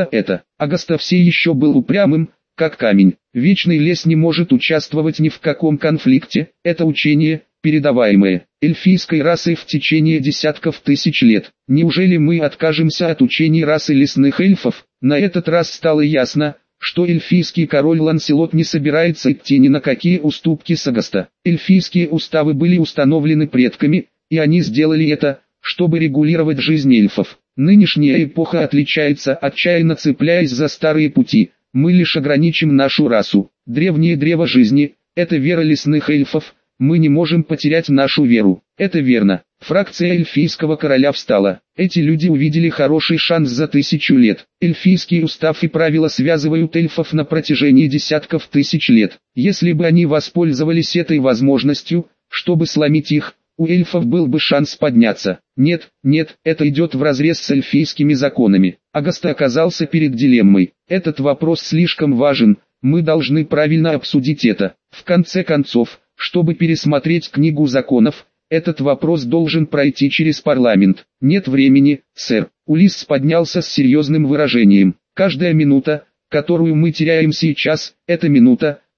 Агаста все еще был упрямым, как камень. Вечный лес не может участвовать ни в каком конфликте. Это учение, передаваемое эльфийской расой в течение десятков тысяч лет. Неужели мы откажемся от учений расы лесных эльфов? На этот раз стало ясно, что эльфийский король Ланселот не собирается идти ни на какие уступки с Агаста. Эльфийские уставы были установлены предками, и они сделали это, чтобы регулировать жизнь эльфов. Нынешняя эпоха отличается, отчаянно цепляясь за старые пути. Мы лишь ограничим нашу расу. Древнее древо жизни – это вера лесных эльфов. Мы не можем потерять нашу веру. Это верно. Фракция эльфийского короля встала. Эти люди увидели хороший шанс за 1000 лет. Эльфийский устав и правила связывают эльфов на протяжении десятков тысяч лет. Если бы они воспользовались этой возможностью, чтобы сломить их, у эльфов был бы шанс подняться. Нет, это идет вразрез с эльфийскими законами. Агаста оказался перед дилеммой. Этот вопрос слишком важен, мы должны правильно обсудить это. В конце концов, чтобы пересмотреть книгу законов, этот вопрос должен пройти через парламент. Нет времени, сэр. Улисс поднялся с серьезным выражением. Каждая минута, которую мы теряем сейчас, это минута,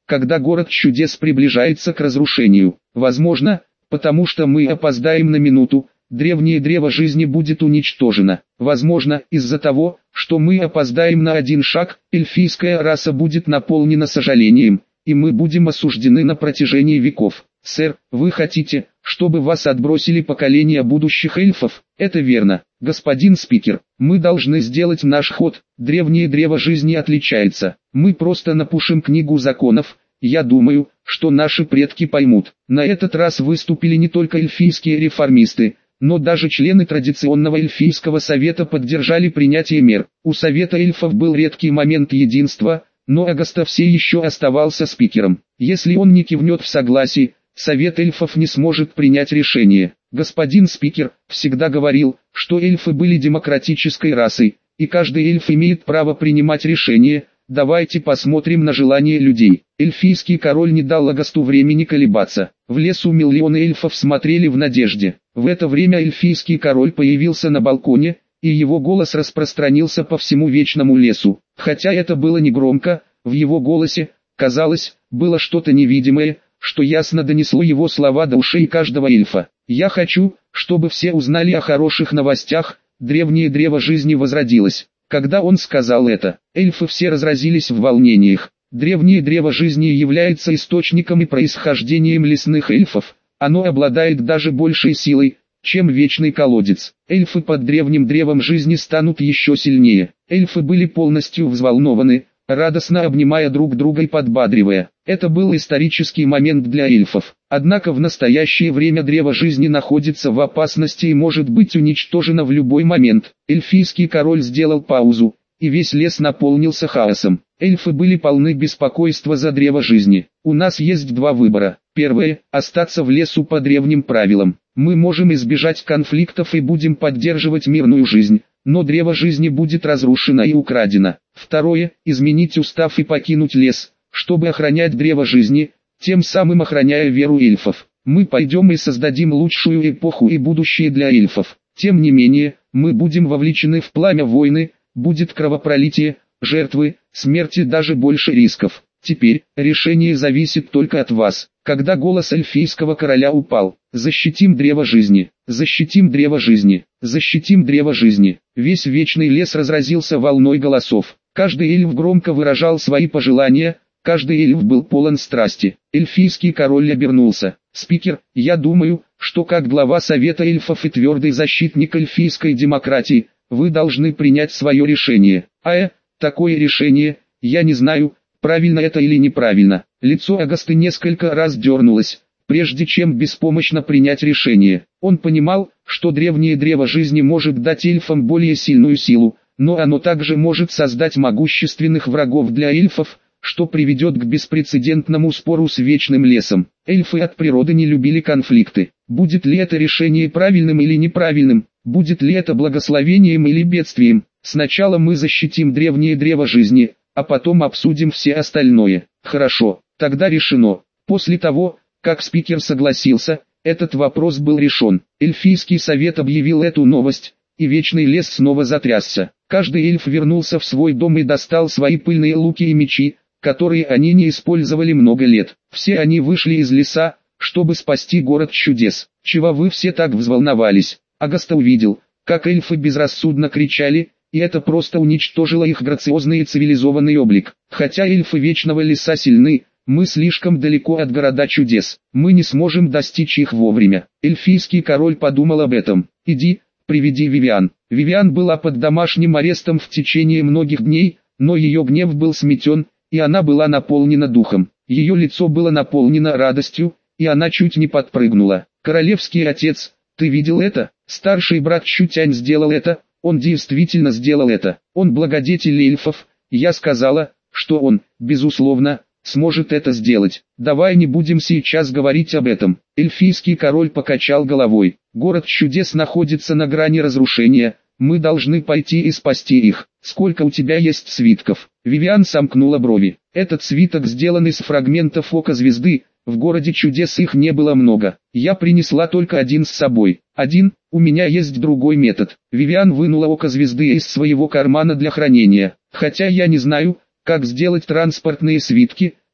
когда город чудес приближается к разрушению. Возможно, потому что мы опоздаем на минуту, древнее древо жизни будет уничтожено. Возможно, из-за того, что мы опоздаем на один шаг, эльфийская раса будет наполнена сожалением, и мы будем осуждены на протяжении веков. Сэр, вы хотите, чтобы вас отбросили поколения будущих эльфов? Это верно, господин спикер. Мы должны сделать наш ход. Древнее древо жизни отличается. Мы просто напишем книгу законов. Я думаю, что наши предки поймут. На этот раз выступили не только эльфийские реформисты, но даже члены традиционного эльфийского совета поддержали принятие мер. У совета эльфов был редкий момент единства, но Агаста все еще оставался спикером. Если он не кивнет в согласии, совет эльфов не сможет принять решение. Господин спикер всегда говорил, что эльфы были демократической расой, и каждый эльф имеет право принимать решения. Давайте посмотрим на желания людей. Эльфийский король не дал Агасту времени колебаться. В лесу миллионы эльфов смотрели в надежде. В это время эльфийский король появился на балконе, и его голос распространился по всему вечному лесу. Хотя это было не громко, в его голосе, казалось, было что-то невидимое, что ясно донесло его слова до ушей каждого эльфа. «Я хочу, чтобы все узнали о хороших новостях, древнее древо жизни возродилось». Когда он сказал это, эльфы все разразились в волнениях. Древнее древо жизни является источником и происхождением лесных эльфов. Оно обладает даже большей силой, чем вечный колодец. Эльфы под древним древом жизни станут еще сильнее. Эльфы были полностью взволнованы, радостно обнимая друг друга и подбадривая. Это был исторический момент для эльфов. Однако в настоящее время древо жизни находится в опасности и может быть уничтожено в любой момент. Эльфийский король сделал паузу, и весь лес наполнился хаосом. Эльфы были полны беспокойства за древо жизни. У нас есть два выбора. Первое – остаться в лесу по древним правилам. Мы можем избежать конфликтов и будем поддерживать мирную жизнь, но древо жизни будет разрушено и украдено. Второе – изменить устав и покинуть лес, чтобы охранять древо жизни, тем самым охраняя веру эльфов. Мы пойдем и создадим лучшую эпоху и будущее для эльфов. Тем не менее, мы будем вовлечены в пламя войны, будет кровопролитие, жертвы, смерти, даже больше рисков. Теперь, решение зависит только от вас. Когда голос эльфийского короля упал: «Защитим древо жизни! Защитим древо жизни! Защитим древо жизни!» Весь вечный лес разразился волной голосов. Каждый эльф громко выражал свои пожелания, каждый эльф был полон страсти. Эльфийский король обернулся. «Спикер, я думаю, что как глава Совета эльфов и твердый защитник эльфийской демократии, вы должны принять свое решение». Такое решение, я не знаю, правильно это или неправильно. Лицо Агасты несколько раз дернулось, прежде чем беспомощно принять решение. Он понимал, что древнее древо жизни может дать эльфам более сильную силу, но оно также может создать могущественных врагов для эльфов, что приведет к беспрецедентному спору с вечным лесом. Эльфы от природы не любили конфликты. Будет ли это решение правильным или неправильным? Будет ли это благословением или бедствием? Сначала мы защитим древнее древо жизни, а потом обсудим все остальное. Хорошо, тогда решено. После того, как спикер согласился, этот вопрос был решен. Эльфийский совет объявил эту новость, и вечный лес снова затрясся. Каждый эльф вернулся в свой дом и достал свои пыльные луки и мечи, которые они не использовали много лет. Все они вышли из леса, чтобы спасти город чудес. Чего вы все так взволновались? Агаста увидел, как эльфы безрассудно кричали, и это просто уничтожило их грациозный и цивилизованный облик. Хотя эльфы вечного леса сильны, мы слишком далеко от города чудес. Мы не сможем достичь их вовремя. Эльфийский король подумал об этом. «Иди, приведи Вивиан». Вивиан была под домашним арестом в течение многих дней, но ее гнев был сметен, и она была наполнена духом. Ее лицо было наполнено радостью, и она чуть не подпрыгнула. «Королевский отец, ты видел это? Старший брат Чутянь сделал это, он действительно сделал это. Он благодетель эльфов, я сказала, что он, безусловно, сможет это сделать. Давай не будем сейчас говорить об этом». Эльфийский король покачал головой. «Город чудес находится на грани разрушения, мы должны пойти и спасти их. Сколько у тебя есть свитков?» Вивиан сомкнула брови. «Этот свиток сделан из фрагментов ока звезды, в городе чудес их не было много. Я принесла только один с собой. Один, у меня есть другой метод». Вивиан вынула око звезды из своего кармана для хранения. «Хотя я не знаю, как сделать транспортные свитки,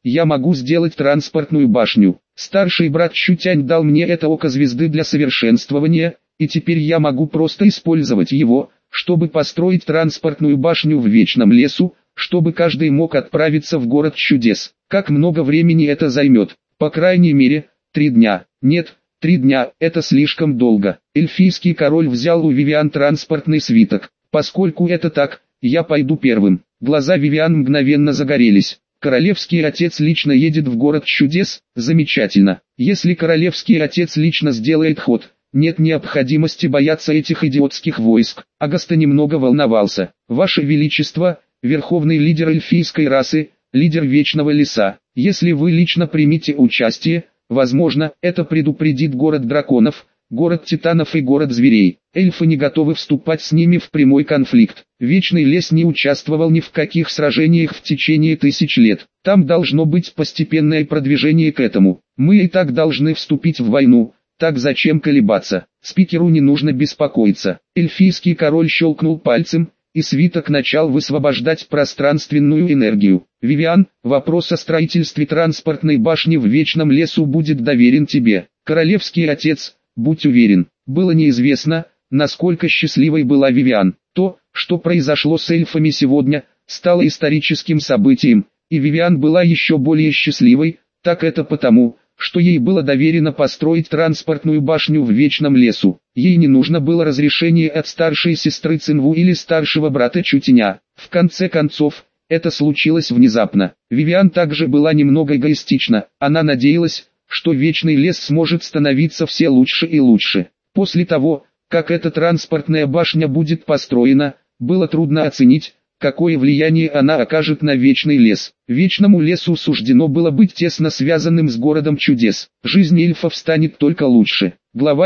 я могу сделать транспортную башню. Старший брат Чутянь дал мне это око звезды для совершенствования, и теперь я могу просто использовать его, чтобы построить транспортную башню в Вечном лесу, чтобы каждый мог отправиться в город чудес. Как много времени это займет? По крайней мере, 3 дня. Нет, 3 дня – это слишком долго. Эльфийский король взял у Вивиан транспортный свиток. Поскольку это так, я пойду первым. Глаза Вивиан мгновенно загорелись. Королевский отец лично едет в город чудес? Замечательно. Если королевский отец лично сделает ход, нет необходимости бояться этих идиотских войск. Агаста немного волновался. Ваше Величество, верховный лидер эльфийской расы, лидер Вечного леса, если вы лично примете участие, возможно, это предупредит город драконов, город титанов и город зверей. Эльфы не готовы вступать с ними в прямой конфликт. Вечный лес не участвовал ни в каких сражениях в течение 1000 лет. Там должно быть постепенное продвижение к этому. Мы и так должны вступить в войну, так зачем колебаться? Спикеру не нужно беспокоиться. Эльфийский король щелкнул пальцем, и свиток начал высвобождать пространственную энергию. Вивиан, вопрос о строительстве транспортной башни в Вечном лесу будет доверен тебе. Королевский отец, будь уверен. Было неизвестно, насколько счастливой была Вивиан. То, что произошло с эльфами сегодня, стало историческим событием, и Вивиан была еще более счастливой, так это потому, что ей было доверено построить транспортную башню в Вечном лесу. Ей не нужно было разрешение от старшей сестры Цинву или старшего брата Чутеня. В конце концов, это случилось внезапно. Вивиан также была немного эгоистична, она надеялась, что Вечный лес сможет становиться все лучше и лучше. После того, как эта транспортная башня будет построена, было трудно оценить, какое влияние она окажет на Вечный лес. Вечному лесу суждено было быть тесно связанным с городом чудес. Жизнь эльфов станет только лучше. Глава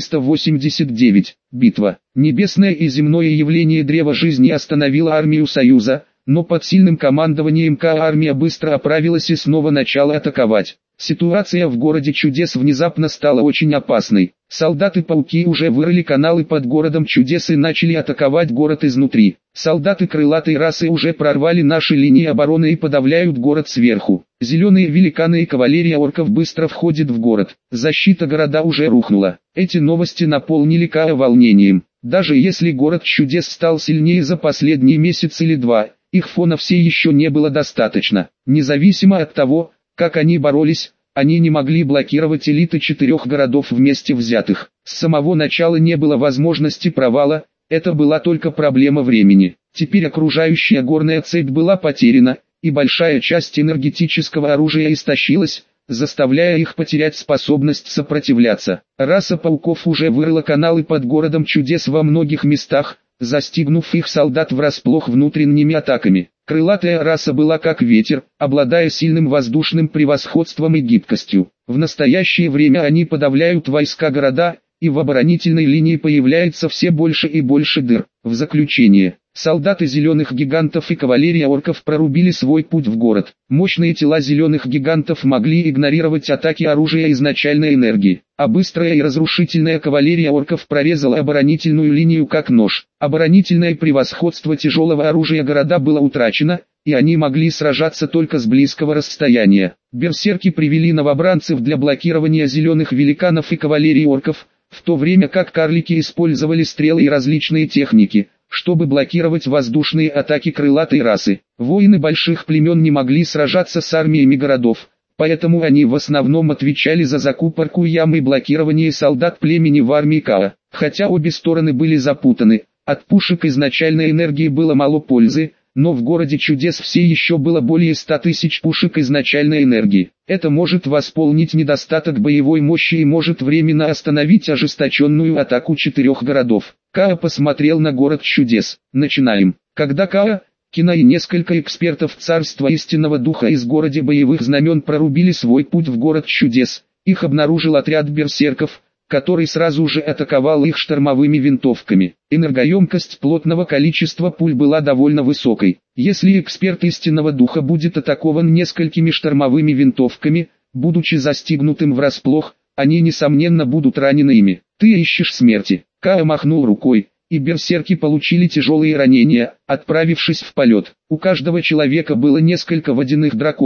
489. Битва. Небесное и земное явление Древа Жизни остановило армию Союза, но под сильным командованием армия быстро оправилась и снова начала атаковать. Ситуация в городе чудес внезапно стала очень опасной. Солдаты-пауки уже вырыли каналы под городом чудес и начали атаковать город изнутри. Солдаты крылатой расы уже прорвали наши линии обороны и подавляют город сверху. Зеленые великаны и кавалерия орков быстро входят в город. Защита города уже рухнула. Эти новости наполнили Каа волнением. Даже если город чудес стал сильнее за последний месяц или два, их фона все еще не было достаточно. Независимо от того, как они боролись, они не могли блокировать элиты 4 городов вместе взятых. С самого начала не было возможности провала, это была только проблема времени. Теперь окружающая горная цепь была потеряна, и большая часть энергетического оружия истощилась, заставляя их потерять способность сопротивляться. Раса пауков уже вырыла каналы под городом чудес во многих местах, застигнув их солдат врасплох внутренними атаками. Крылатая раса была как ветер, обладая сильным воздушным превосходством и гибкостью. В настоящее время они подавляют войска города, и в оборонительной линии появляется все больше и больше дыр. В заключение, солдаты зеленых гигантов и кавалерия орков прорубили свой путь в город. Мощные тела зеленых гигантов могли игнорировать атаки оружия изначальной энергии, а быстрая и разрушительная кавалерия орков прорезала оборонительную линию как нож. Оборонительное превосходство тяжелого оружия города было утрачено, и они могли сражаться только с близкого расстояния. Берсерки привели новобранцев для блокирования зеленых великанов и кавалерии орков, в то время как карлики использовали стрелы и различные техники, чтобы блокировать воздушные атаки крылатой расы. Воины больших племен не могли сражаться с армиями городов, поэтому они в основном отвечали за закупорку ям и блокирование солдат племени в армии Каа. Хотя обе стороны были запутаны, от пушек изначальной энергии было мало пользы, но в городе чудес все еще было более 100 тысяч пушек изначальной энергии. Это может восполнить недостаток боевой мощи и может временно остановить ожесточенную атаку 4 городов. Каа посмотрел на город чудес. Начинаем. Когда Каа, Кина и несколько экспертов Царства Истинного Духа из города боевых знамен прорубили свой путь в город чудес, их обнаружил отряд берсерков, который сразу же атаковал их штормовыми винтовками. Энергоемкость плотного количества пуль была довольно высокой. Если эксперт Истинного Духа будет атакован несколькими штормовыми винтовками, будучи застигнутым врасплох, они несомненно будут ранены ими. Ты ищешь смерти. Каа махнул рукой, и берсерки получили тяжелые ранения, отправившись в полет. У каждого человека было несколько водяных драконов,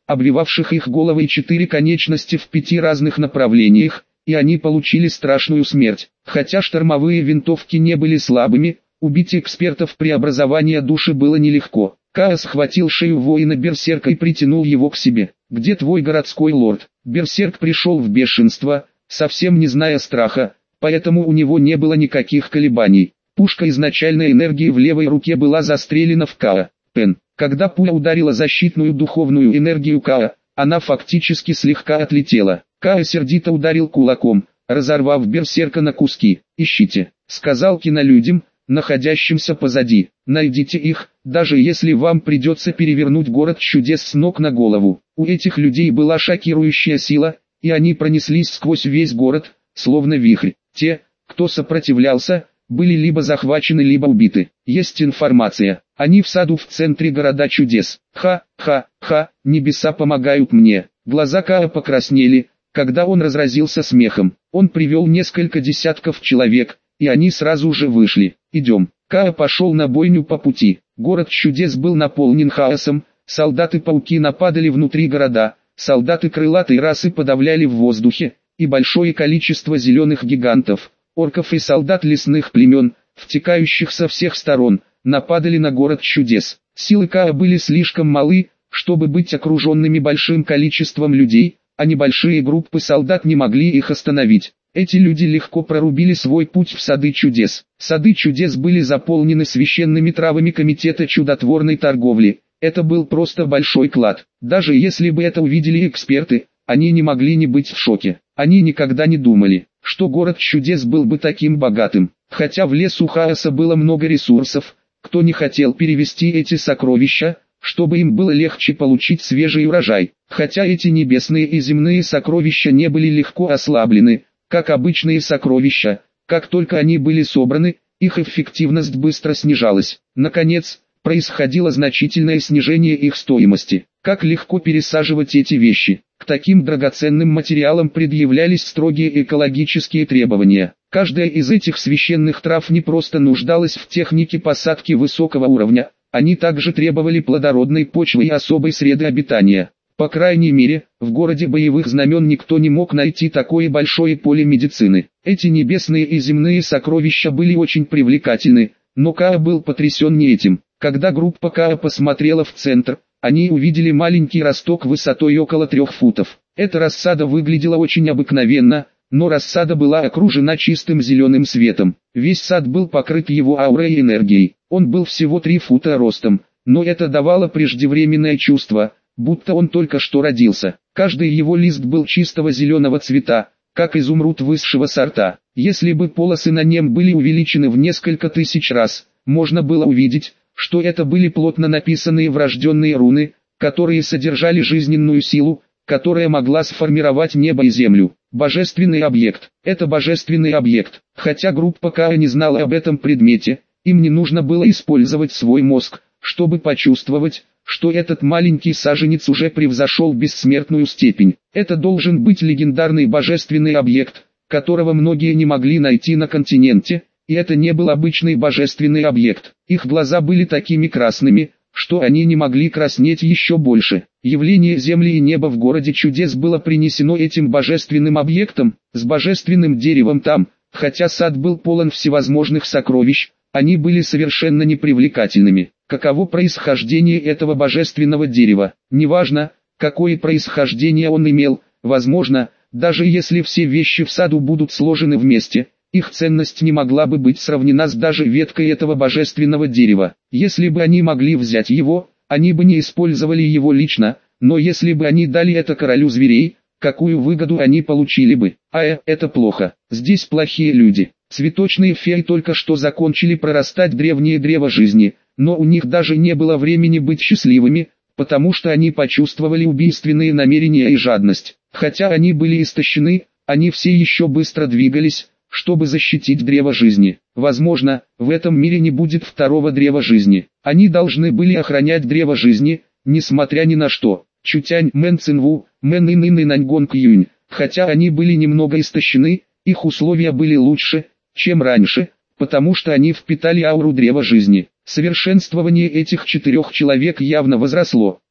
обвивавших их головы и 4 конечности в 5 разных направлениях, и они получили страшную смерть. Хотя штормовые винтовки не были слабыми, убить экспертов преобразования души было нелегко. Каа схватил шею воина-берсерка и притянул его к себе. «Где твой городской лорд?» Берсерк пришел в бешенство, совсем не зная страха, поэтому у него не было никаких колебаний. Пушка изначальной энергии в левой руке была застрелена в Каа. Пен. Когда пуля ударила защитную духовную энергию Каа, она фактически слегка отлетела. Каа сердито ударил кулаком, разорвав берсерка на куски. «Ищите», — сказал кинолюдям, находящимся позади. «Найдите их, даже если вам придется перевернуть город чудес с ног на голову». У этих людей была шокирующая сила, и они пронеслись сквозь весь город, словно вихрь. Те, кто сопротивлялся, были либо захвачены, либо убиты. Есть информация. Они в саду в центре города чудес. Ха-ха-ха, небеса помогают мне. Глаза Каа покраснели, когда он разразился смехом. Он привел несколько десятков человек, и они сразу же вышли. «Идем». Каа пошел на бойню по пути. Город чудес был наполнен хаосом, солдаты-пауки нападали внутри города, солдаты крылатой расы подавляли в воздухе, и большое количество зеленых гигантов, орков и солдат лесных племен, втекающих со всех сторон, нападали на город чудес. Силы Каа были слишком малы, чтобы быть окруженными большим количеством людей, а небольшие группы солдат не могли их остановить. Эти люди легко прорубили свой путь в сады чудес. Сады чудес были заполнены священными травами комитета чудотворной торговли. Это был просто большой клад. Даже если бы это увидели эксперты, они не могли не быть в шоке. Они никогда не думали, что город чудес был бы таким богатым. Хотя в лесу хаоса было много ресурсов, кто не хотел перевести эти сокровища, чтобы им было легче получить свежий урожай. Хотя эти небесные и земные сокровища не были легко ослаблены, как обычные сокровища, как только они были собраны, их эффективность быстро снижалась. Наконец, происходило значительное снижение их стоимости. Как легко пересаживать эти вещи? К таким драгоценным материалам предъявлялись строгие экологические требования. Каждая из этих священных трав не просто нуждалась в технике посадки высокого уровня, они также требовали плодородной почвы и особой среды обитания. По крайней мере, в городе боевых знамен никто не мог найти такое большое поле медицины. Эти небесные и земные сокровища были очень привлекательны, но Каа был потрясен не этим. Когда группа Каа посмотрела в центр, они увидели маленький росток высотой около 3 футов. Эта рассада выглядела очень обыкновенно, но рассада была окружена чистым зеленым светом. Весь сад был покрыт его аурой и энергией. Он был всего 3 фута ростом, но это давало преждевременное чувство, будто он только что родился. Каждый его лист был чистого зеленого цвета, как изумруд высшего сорта. Если бы полосы на нем были увеличены в несколько тысяч раз, можно было увидеть, что это были плотно написанные врожденные руны, которые содержали жизненную силу, которая могла сформировать небо и землю. Божественный объект. Это божественный объект. Хотя группа Каа не знала об этом предмете, им не нужно было использовать свой мозг, чтобы почувствовать, что этот маленький саженец уже превзошел бессмертную степень. Это должен быть легендарный божественный объект, которого многие не могли найти на континенте, и это не был обычный божественный объект. Их глаза были такими красными, что они не могли краснеть еще больше. Явление земли и неба в городе чудес было принесено этим божественным объектом, с божественным деревом там, хотя сад был полон всевозможных сокровищ, они были совершенно непривлекательными. Каково происхождение этого божественного дерева? Неважно, какое происхождение он имел, возможно, даже если все вещи в саду будут сложены вместе, их ценность не могла бы быть сравнена с даже веткой этого божественного дерева. Если бы они могли взять его, они бы не использовали его лично, но если бы они дали это королю зверей, какую выгоду они получили бы? Это плохо. Здесь плохие люди. Цветочные феи только что закончили прорастать древнее древо жизни, но у них даже не было времени быть счастливыми, потому что они почувствовали убийственные намерения и жадность. Хотя они были истощены, они все еще быстро двигались, чтобы защитить древо жизни. Возможно, в этом мире не будет второго древа жизни. Они должны были охранять древо жизни, несмотря ни на что. Чутянь, Мэн Цинву, Мэн Ин и Наньгонг Юнь. Хотя они были немного истощены, их условия были лучше, чем раньше, потому что они впитали ауру древа жизни. Совершенствование этих 4 человек явно возросло.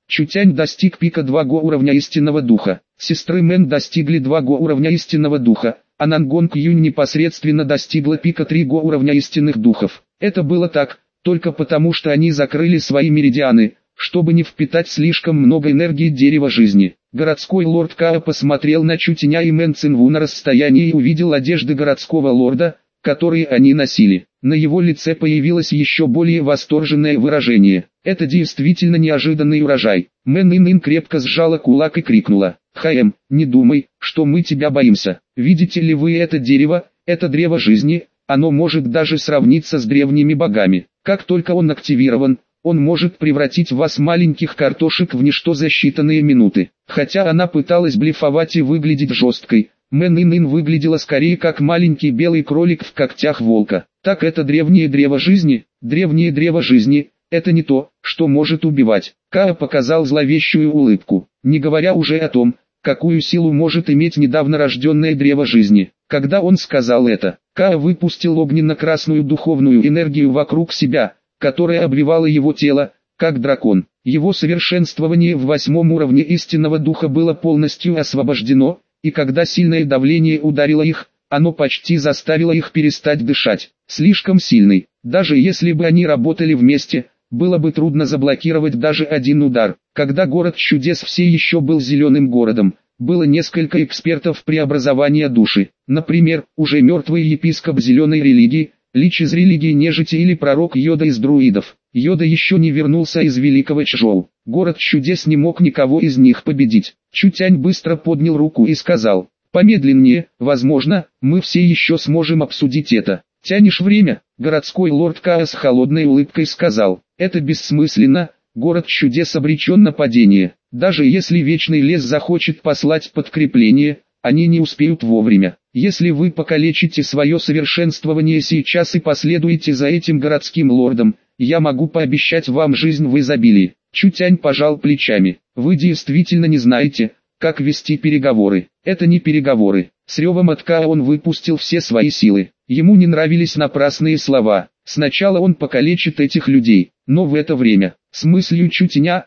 Чутянь достиг пика 2 уровня истинного духа. Сестры Мэн достигли 2 уровня истинного духа, а Нангонг Юнь непосредственно достигла пика 3 уровня истинных духов. Это было так, только потому что они закрыли свои меридианы, чтобы не впитать слишком много энергии дерева жизни. Городской лорд Као посмотрел на Чутяня и Мэн Цинву на расстоянии и увидел одежды городского лорда, которые они носили. На его лице появилось еще более восторженное выражение. Это действительно неожиданный урожай. Мэн Ин крепко сжала кулак и крикнула: «Хаэм, не думай, что мы тебя боимся. Видите ли вы это дерево, это древо жизни, оно может даже сравниться с древними богами. Как только он активирован, он может превратить вас маленьких картошек в ничто за считанные минуты». Хотя она пыталась блефовать и выглядеть жесткой, Мэн Ин выглядела скорее как маленький белый кролик в когтях волка. Так это древнее древо жизни? Древнее древо жизни – это не то, что может убивать. Као показал зловещую улыбку, не говоря уже о том, какую силу может иметь недавно рожденное древо жизни. Когда он сказал это, Као выпустил огненно-красную духовную энергию вокруг себя, которая обвивала его тело, как дракон. Его совершенствование в 8-м уровне истинного духа было полностью освобождено, и когда сильное давление ударило их, оно почти заставило их перестать дышать. Слишком сильный. Даже если бы они работали вместе, было бы трудно заблокировать даже один удар. Когда город чудес все еще был зеленым городом, было несколько экспертов преобразования души. Например, уже мертвый епископ зеленой религии, лич из религии нежити или пророк Йода из друидов. Йода еще не вернулся из Великого Чжоу. Город чудес не мог никого из них победить. Чутянь быстро поднял руку и сказал: «Помедленнее, возможно, мы все еще сможем обсудить это». «Тянешь время?» Городской лорд Као с холодной улыбкой сказал: «Это бессмысленно, город чудес обречен на падение. Даже если Вечный Лес захочет послать подкрепление, они не успеют вовремя. Если вы покалечите свое совершенствование сейчас и последуете за этим городским лордом, я могу пообещать вам жизнь в изобилии». Чутянь пожал плечами. «Вы действительно не знаете, как вести переговоры. Это не переговоры». С ревом от Као он выпустил все свои силы. Ему не нравились напрасные слова. Сначала он покалечит этих людей, но в это время, с мыслью Чутяня,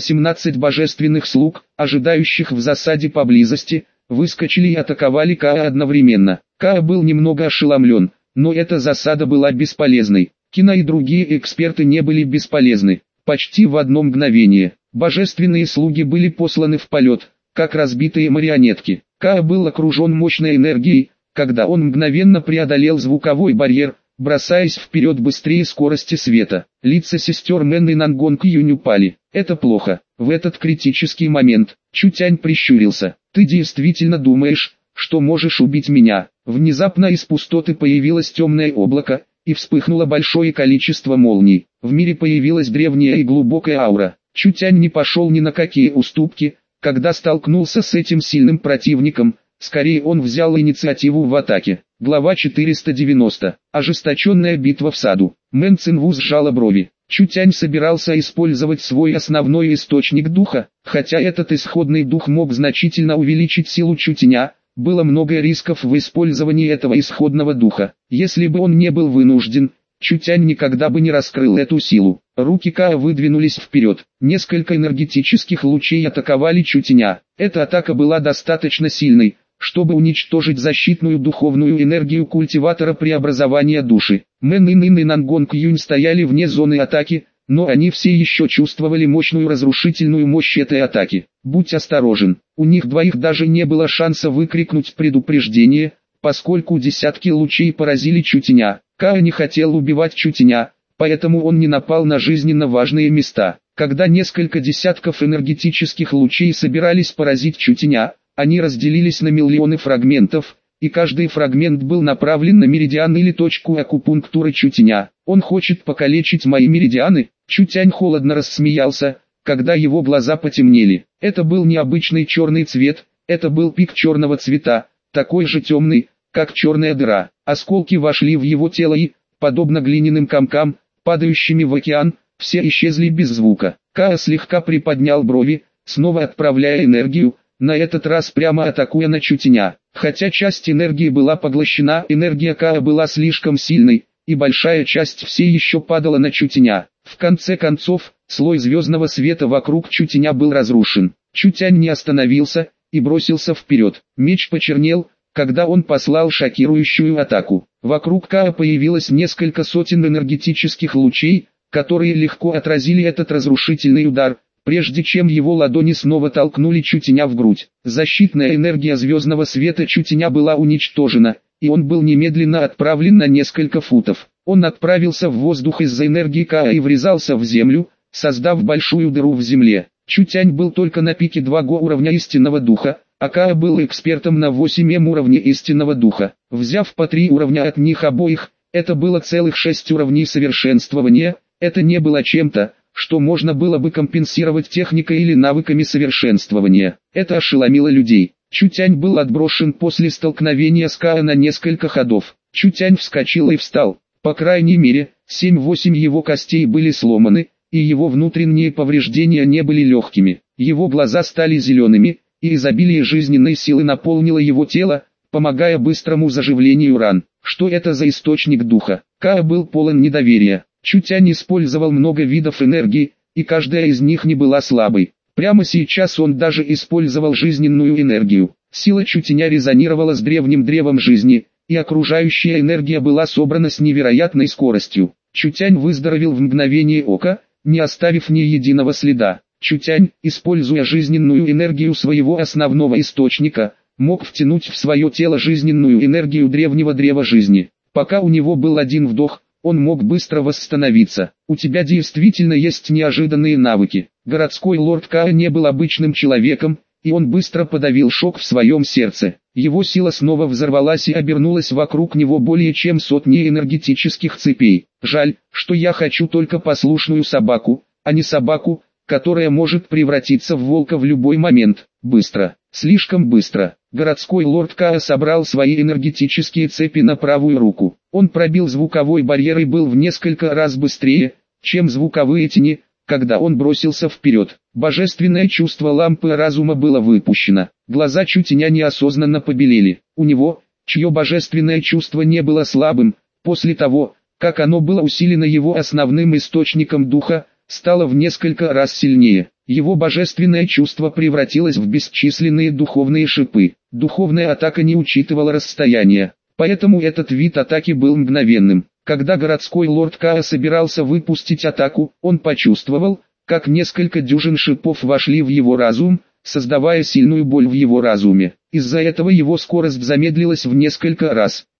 18 божественных слуг, ожидающих в засаде поблизости, выскочили и атаковали Као одновременно. Као был немного ошеломлен, но эта засада была бесполезной. Кина и другие эксперты не были бесполезны. Почти в одно мгновение, божественные слуги были посланы в полет, как разбитые марионетки. Као был окружен мощной энергией, когда он мгновенно преодолел звуковой барьер, бросаясь вперед быстрее скорости света. Лица сестер Мэн и Нангонг Юнь упали. Это плохо. В этот критический момент, Чутянь прищурился. «Ты действительно думаешь, что можешь убить меня?» Внезапно из пустоты появилось темное облако, и вспыхнуло большое количество молний. В мире появилась древняя и глубокая аура. Чутянь не пошел ни на какие уступки, когда столкнулся с этим сильным противником. Скорее он взял инициативу в атаке. Глава 490. Ожесточенная битва в саду. Мэн Цинву сжала брови. Чутянь собирался использовать свой основной источник духа, хотя этот исходный дух мог значительно увеличить силу Чутяня. Было много рисков в использовании этого исходного духа. Если бы он не был вынужден, Чутянь никогда бы не раскрыл эту силу. Руки Као выдвинулись вперед. Несколько энергетических лучей атаковали Чутяня. Эта атака была достаточно сильной, чтобы уничтожить защитную духовную энергию культиватора преобразования души. Мэн Ин и Нангонг Юнь стояли вне зоны атаки, но они все еще чувствовали мощную разрушительную мощь этой атаки. «Будь осторожен». У них двоих даже не было шанса выкрикнуть предупреждение, поскольку десятки лучей поразили Чутяня. Као не хотел убивать Чутяня, поэтому он не напал на жизненно важные места. Когда несколько десятков энергетических лучей собирались поразить Чутяня, они разделились на миллионы фрагментов, и каждый фрагмент был направлен на меридиан или точку акупунктуры Чутяня. «Он хочет покалечить мои меридианы?» Чутянь холодно рассмеялся, когда его глаза потемнели. Это был необычный черный цвет, это был пик черного цвета, такой же темный, как черная дыра. Осколки вошли в его тело и, подобно глиняным комкам, падающими в океан, все исчезли без звука. Као слегка приподнял брови, снова отправляя энергию, на этот раз прямо атакуя на Чутяня. Хотя часть энергии была поглощена, энергия Као была слишком сильной, и большая часть все еще падала на Чутяня. В конце концов, слой звездного света вокруг Чутяня был разрушен. Чутянь не остановился и бросился вперед. Меч почернел, когда он послал шокирующую атаку. Вокруг Каа появилось несколько сотен энергетических лучей, которые легко отразили этот разрушительный удар, прежде чем его ладони снова толкнули Чутяня в грудь. Защитная энергия звездного света Чутяня была уничтожена, и он был немедленно отправлен на несколько футов. Он отправился в воздух из-за энергии Каа и врезался в землю, создав большую дыру в земле. Чутянь был только на пике 2 уровня истинного духа, а Каа был экспертом на 8 уровне истинного духа. Взяв по 3 уровня от них обоих, это было целых 6 уровней совершенствования. Это не было чем-то, что можно было бы компенсировать техникой или навыками совершенствования. Это ошеломило людей. Чутянь был отброшен после столкновения с Каа на несколько ходов. Чутянь вскочил и встал. По крайней мере, 7-8 его костей были сломаны, и его внутренние повреждения не были легкими. Его глаза стали зелеными, и изобилие жизненной силы наполнило его тело, помогая быстрому заживлению ран. Что это за источник духа? Каа был полон недоверия. Чутянь использовал много видов энергии, и каждая из них не была слабой. Прямо сейчас он даже использовал жизненную энергию. Сила Чутяня резонировала с древним древом жизни, и окружающая энергия была собрана с невероятной скоростью. Чутянь выздоровел в мгновение ока, не оставив ни единого следа. Чутянь, используя жизненную энергию своего основного источника, мог втянуть в свое тело жизненную энергию древнего древа жизни. Пока у него был один вдох, он мог быстро восстановиться. У тебя действительно есть неожиданные навыки. Городской лорд Каа не был обычным человеком, и он быстро подавил шок в своем сердце. Его сила снова взорвалась и обернулась вокруг него более чем сотни энергетических цепей. Жаль, что я хочу только послушную собаку, а не собаку, которая может превратиться в волка в любой момент. Быстро, слишком быстро. Городской лорд Каа собрал свои энергетические цепи на правую руку. Он пробил звуковой барьер и был в несколько раз быстрее, чем звуковые тени, когда он бросился вперед. Божественное чувство лампы разума было выпущено. Глаза Чутяня неосознанно побелели. У него, чье божественное чувство не было слабым, после того, как оно было усилено его основным источником духа, стало в несколько раз сильнее. Его божественное чувство превратилось в бесчисленные духовные шипы. Духовная атака не учитывала расстояние, поэтому этот вид атаки был мгновенным. Когда городской лорд Каа собирался выпустить атаку, он почувствовал, как несколько дюжин шипов вошли в его разум, создавая сильную боль в его разуме. Из-за этого его скорость замедлилась в несколько раз.